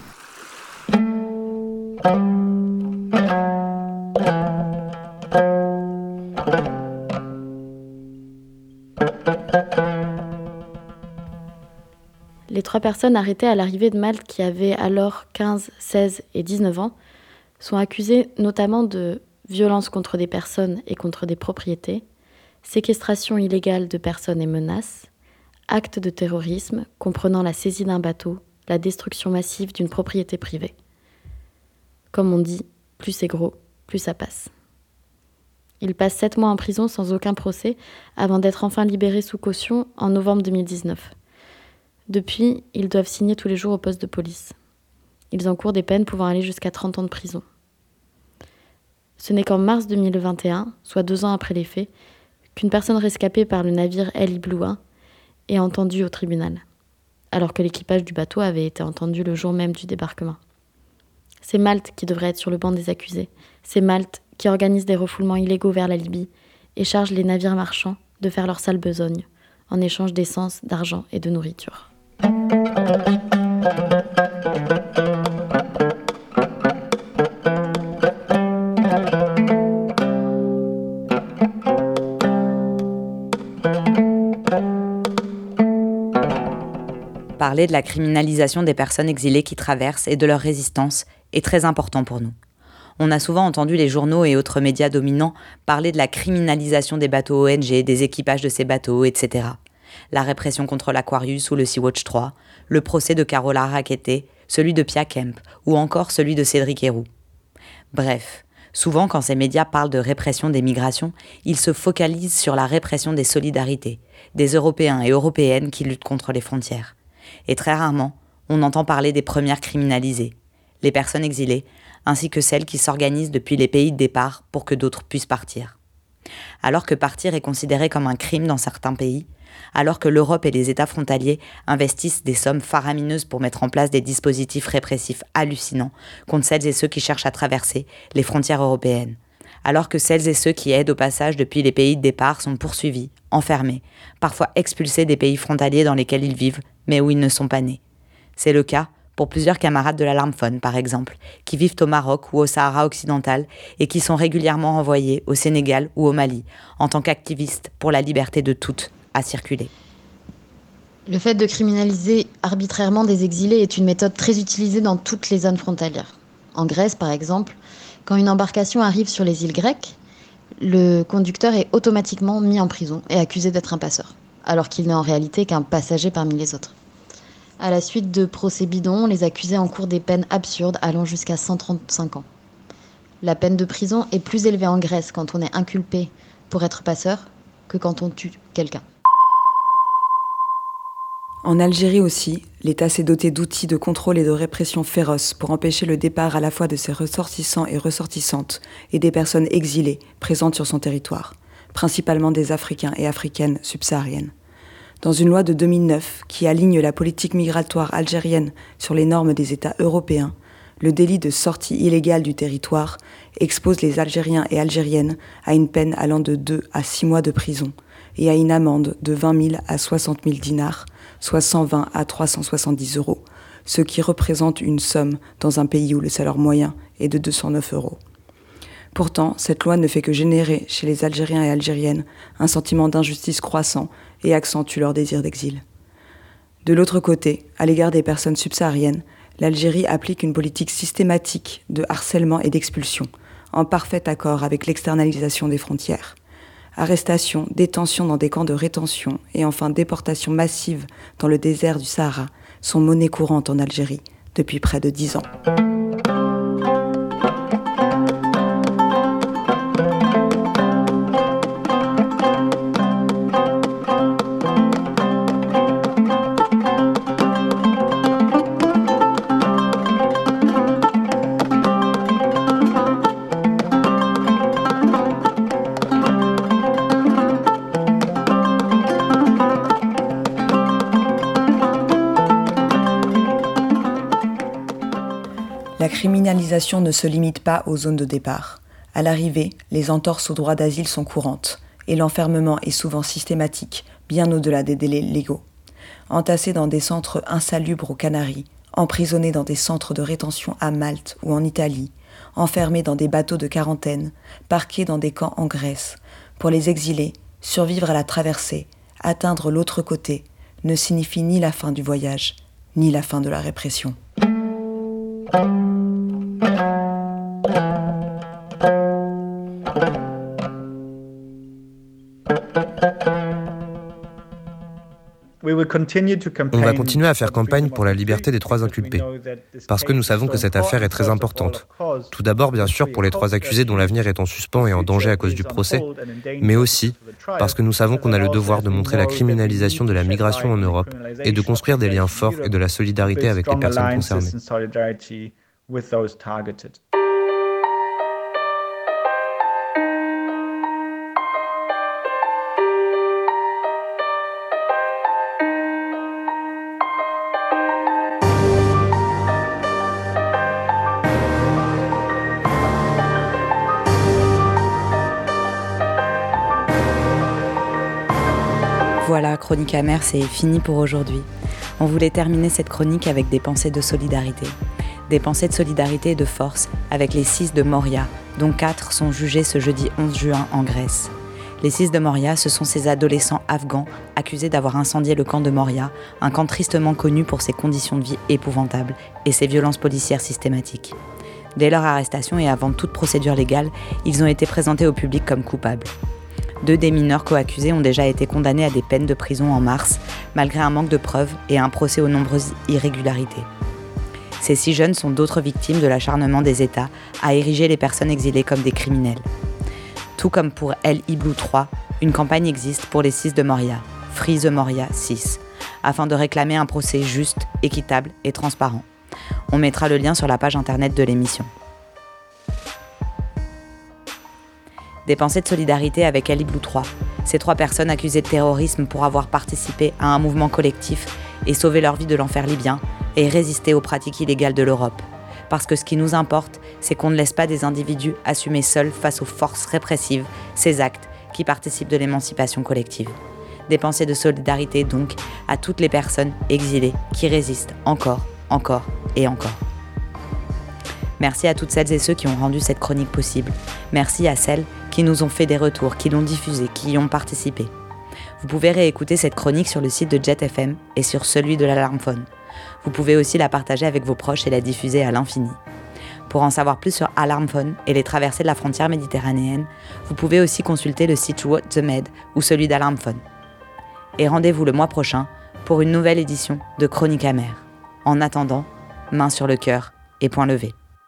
Les trois personnes arrêtées à l'arrivée de Malte, qui avaient alors quinze, seize et dix-neuf ans, sont accusées notamment de violences contre des personnes et contre des propriétés, séquestration illégale de personnes et menaces, actes de terrorisme comprenant la saisie d'un bateau, la destruction massive d'une propriété privée. Comme on dit, plus c'est gros, plus ça passe. Ils passent sept mois en prison sans aucun procès avant d'être enfin libérés sous caution en novembre deux mille dix-neuf. Depuis, ils doivent signer tous les jours au poste de police. Ils encourent des peines pouvant aller jusqu'à trente ans de prison. Ce n'est qu'en mars deux mille vingt et un, soit deux ans après les faits, qu'une personne rescapée par le navire El Ibloua est entendue au tribunal, alors que l'équipage du bateau avait été entendu le jour même du débarquement. C'est Malte qui devrait être sur le banc des accusés. C'est Malte qui organise des refoulements illégaux vers la Libye et charge les navires marchands de faire leur sale besogne, en échange d'essence, d'argent et de nourriture. Parler de la criminalisation des personnes exilées qui traversent et de leur résistance est très important pour nous. On a souvent entendu les journaux et autres médias dominants parler de la criminalisation des bateaux O N G, des équipages de ces bateaux, et cetera. La répression contre l'Aquarius ou le Sea-Watch trois, le procès de Carola Rackete, celui de Pia Kemp ou encore celui de Cédric Héroux. Bref, souvent quand ces médias parlent de répression des migrations, ils se focalisent sur la répression des solidarités, des Européens et Européennes qui luttent contre les frontières. Et très rarement, on entend parler des premières criminalisées, les personnes exilées, ainsi que celles qui s'organisent depuis les pays de départ pour que d'autres puissent partir. Alors que partir est considéré comme un crime dans certains pays, alors que l'Europe et les États frontaliers investissent des sommes faramineuses pour mettre en place des dispositifs répressifs hallucinants contre celles et ceux qui cherchent à traverser les frontières européennes, alors que celles et ceux qui aident au passage depuis les pays de départ sont poursuivis, enfermés, parfois expulsés des pays frontaliers dans lesquels ils vivent, mais où ils ne sont pas nés. C'est le cas pour plusieurs camarades de l'Alarmphone, par exemple, qui vivent au Maroc ou au Sahara occidental et qui sont régulièrement envoyés au Sénégal ou au Mali en tant qu'activistes pour la liberté de toutes à circuler. Le fait de criminaliser arbitrairement des exilés est une méthode très utilisée dans toutes les zones frontalières. En Grèce, par exemple, quand une embarcation arrive sur les îles grecques, le conducteur est automatiquement mis en prison et accusé d'être un passeur, alors qu'il n'est en réalité qu'un passager parmi les autres. À la suite de procès bidons, les accusés encourent des peines absurdes allant jusqu'à cent trente-cinq ans. La peine de prison est plus élevée en Grèce quand on est inculpé pour être passeur que quand on tue quelqu'un. En Algérie aussi, l'État s'est doté d'outils de contrôle et de répression féroces pour empêcher le départ à la fois de ses ressortissants et ressortissantes et des personnes exilées présentes sur son territoire, principalement des Africains et Africaines subsahariennes. Dans une loi de deux mille neuf qui aligne la politique migratoire algérienne sur les normes des États européens, le délit de sortie illégale du territoire expose les Algériens et Algériennes à une peine allant de deux à six mois de prison et à une amende de vingt mille à soixante mille dinars, soit cent vingt à trois cent soixante-dix euros, ce qui représente une somme dans un pays où le salaire moyen est de deux cent neuf euros. Pourtant, cette loi ne fait que générer chez les Algériens et Algériennes un sentiment d'injustice croissant et accentue leur désir d'exil. De l'autre côté, à l'égard des personnes subsahariennes, l'Algérie applique une politique systématique de harcèlement et d'expulsion, en parfait accord avec l'externalisation des frontières. Arrestations, détentions dans des camps de rétention et enfin déportations massives dans le désert du Sahara sont monnaie courante en Algérie depuis près de dix ans. La criminalisation ne se limite pas aux zones de départ. À l'arrivée, les entorses au droit d'asile sont courantes et l'enfermement est souvent systématique, bien au-delà des délais légaux. Entassés dans des centres insalubres aux Canaries, emprisonnés dans des centres de rétention à Malte ou en Italie, enfermés dans des bateaux de quarantaine, parqués dans des camps en Grèce, pour les exilés, survivre à la traversée, atteindre l'autre côté, ne signifie ni la fin du voyage, ni la fin de la répression. On va continuer à faire campagne pour la liberté des trois inculpés, parce que nous savons que cette affaire est très importante. Tout d'abord, bien sûr, pour les trois accusés dont l'avenir est en suspens et en danger à cause du procès, mais aussi parce que nous savons qu'on a le devoir de montrer la criminalisation de la migration en Europe et de construire des liens forts et de la solidarité avec les personnes concernées. Voilà, Chronique amère, c'est fini pour aujourd'hui. On voulait terminer cette chronique avec des pensées de solidarité. Des pensées de solidarité et de force avec les six de Moria, dont quatre sont jugés ce jeudi onze juin en Grèce. Les six de Moria, ce sont ces adolescents afghans accusés d'avoir incendié le camp de Moria, un camp tristement connu pour ses conditions de vie épouvantables et ses violences policières systématiques. Dès leur arrestation et avant toute procédure légale, ils ont été présentés au public comme coupables. Deux des mineurs co-accusés ont déjà été condamnés à des peines de prison en mars, malgré un manque de preuves et un procès aux nombreuses irrégularités. Ces six jeunes sont d'autres victimes de l'acharnement des États à ériger les personnes exilées comme des criminels. Tout comme pour El Iblou trois, une campagne existe pour les six de Moria, Free the Moria six, afin de réclamer un procès juste, équitable et transparent. On mettra le lien sur la page internet de l'émission. Des pensées de solidarité avec El Iblou trois, ces trois personnes accusées de terrorisme pour avoir participé à un mouvement collectif et sauvé leur vie de l'enfer libyen et résister aux pratiques illégales de l'Europe. Parce que ce qui nous importe, c'est qu'on ne laisse pas des individus assumer seuls face aux forces répressives ces actes qui participent de l'émancipation collective. Des pensées de solidarité donc à toutes les personnes exilées qui résistent encore, encore et encore. Merci à toutes celles et ceux qui ont rendu cette chronique possible. Merci à celles qui nous ont fait des retours, qui l'ont diffusée, qui y ont participé. Vous pouvez réécouter cette chronique sur le site de Jet F M et sur celui de l'Alarmphone. Vous pouvez aussi la partager avec vos proches et la diffuser à l'infini. Pour en savoir plus sur Alarmphone et les traversées de la frontière méditerranéenne, vous pouvez aussi consulter le site What the Med ou celui d'Alarmphone. Et rendez-vous le mois prochain pour une nouvelle édition de Chronique amère. En attendant, main sur le cœur et point levé.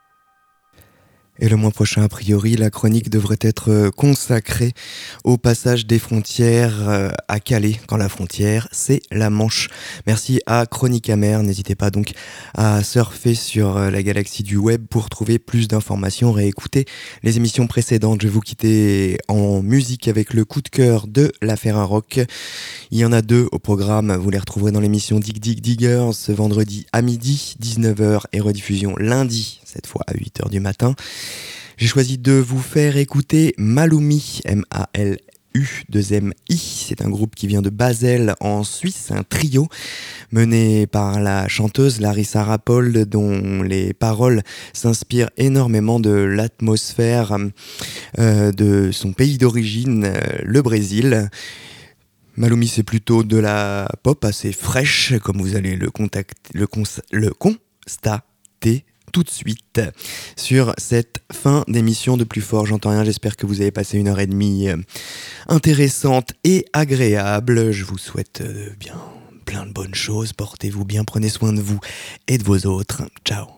Et le mois prochain, a priori, la chronique devrait être consacrée au passage des frontières à Calais, quand la frontière, c'est la Manche. Merci à Chronique amère. N'hésitez pas donc à surfer sur la galaxie du web pour trouver plus d'informations, réécouter les émissions précédentes. Je vais vous quitter en musique avec le coup de cœur de l'affaire Rock. Il y en a deux au programme. Vous les retrouverez dans l'émission Dig Dig Diggers ce vendredi à midi, dix-neuf heures, et rediffusion lundi, cette fois à huit heures du matin. J'ai choisi de vous faire écouter Malumi, M A L U deux M I. C'est un groupe qui vient de Basel en Suisse, un trio mené par la chanteuse Larissa Rapold, dont les paroles s'inspirent énormément de l'atmosphère euh, de son pays d'origine, euh, le Brésil. Malumi, c'est plutôt de la pop assez fraîche, comme vous allez le, contact, le, cons, le constater tout de suite sur cette fin d'émission de Plus Fort J'entends rien. J'espère que vous avez passé une heure et demie intéressante et agréable. Je vous souhaite de bien plein de bonnes choses. Portez-vous bien, prenez soin de vous et de vos autres. Ciao.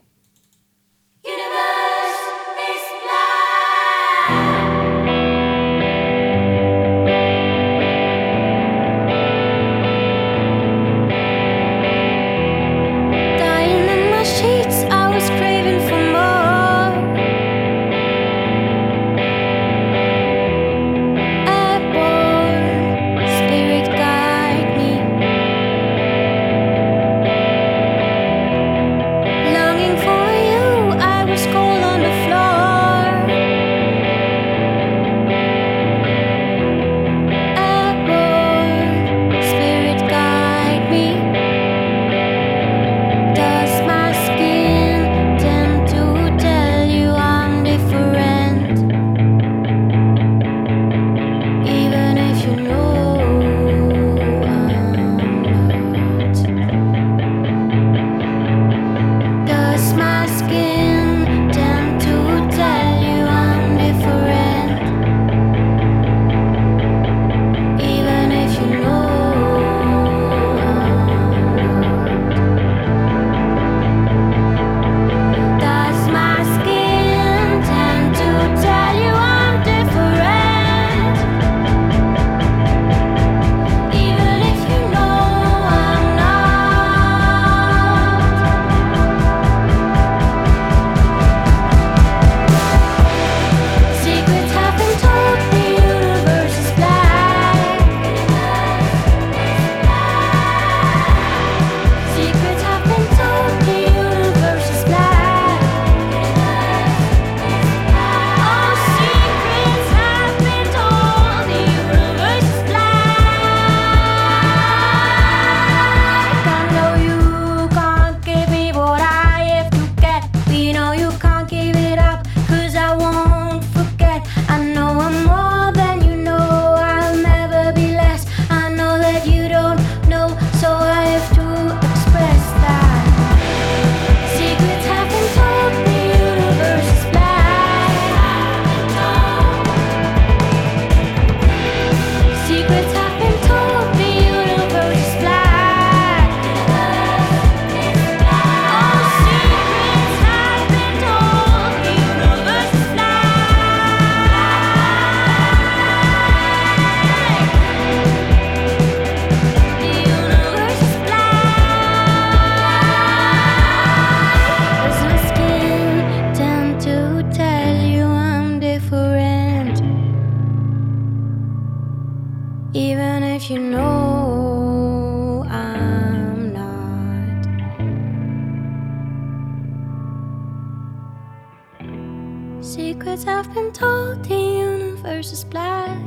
Secrets have been told, the universe is black.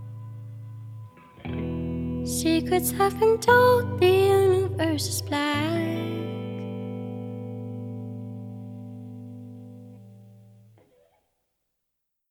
Secrets have been told, the universe is black.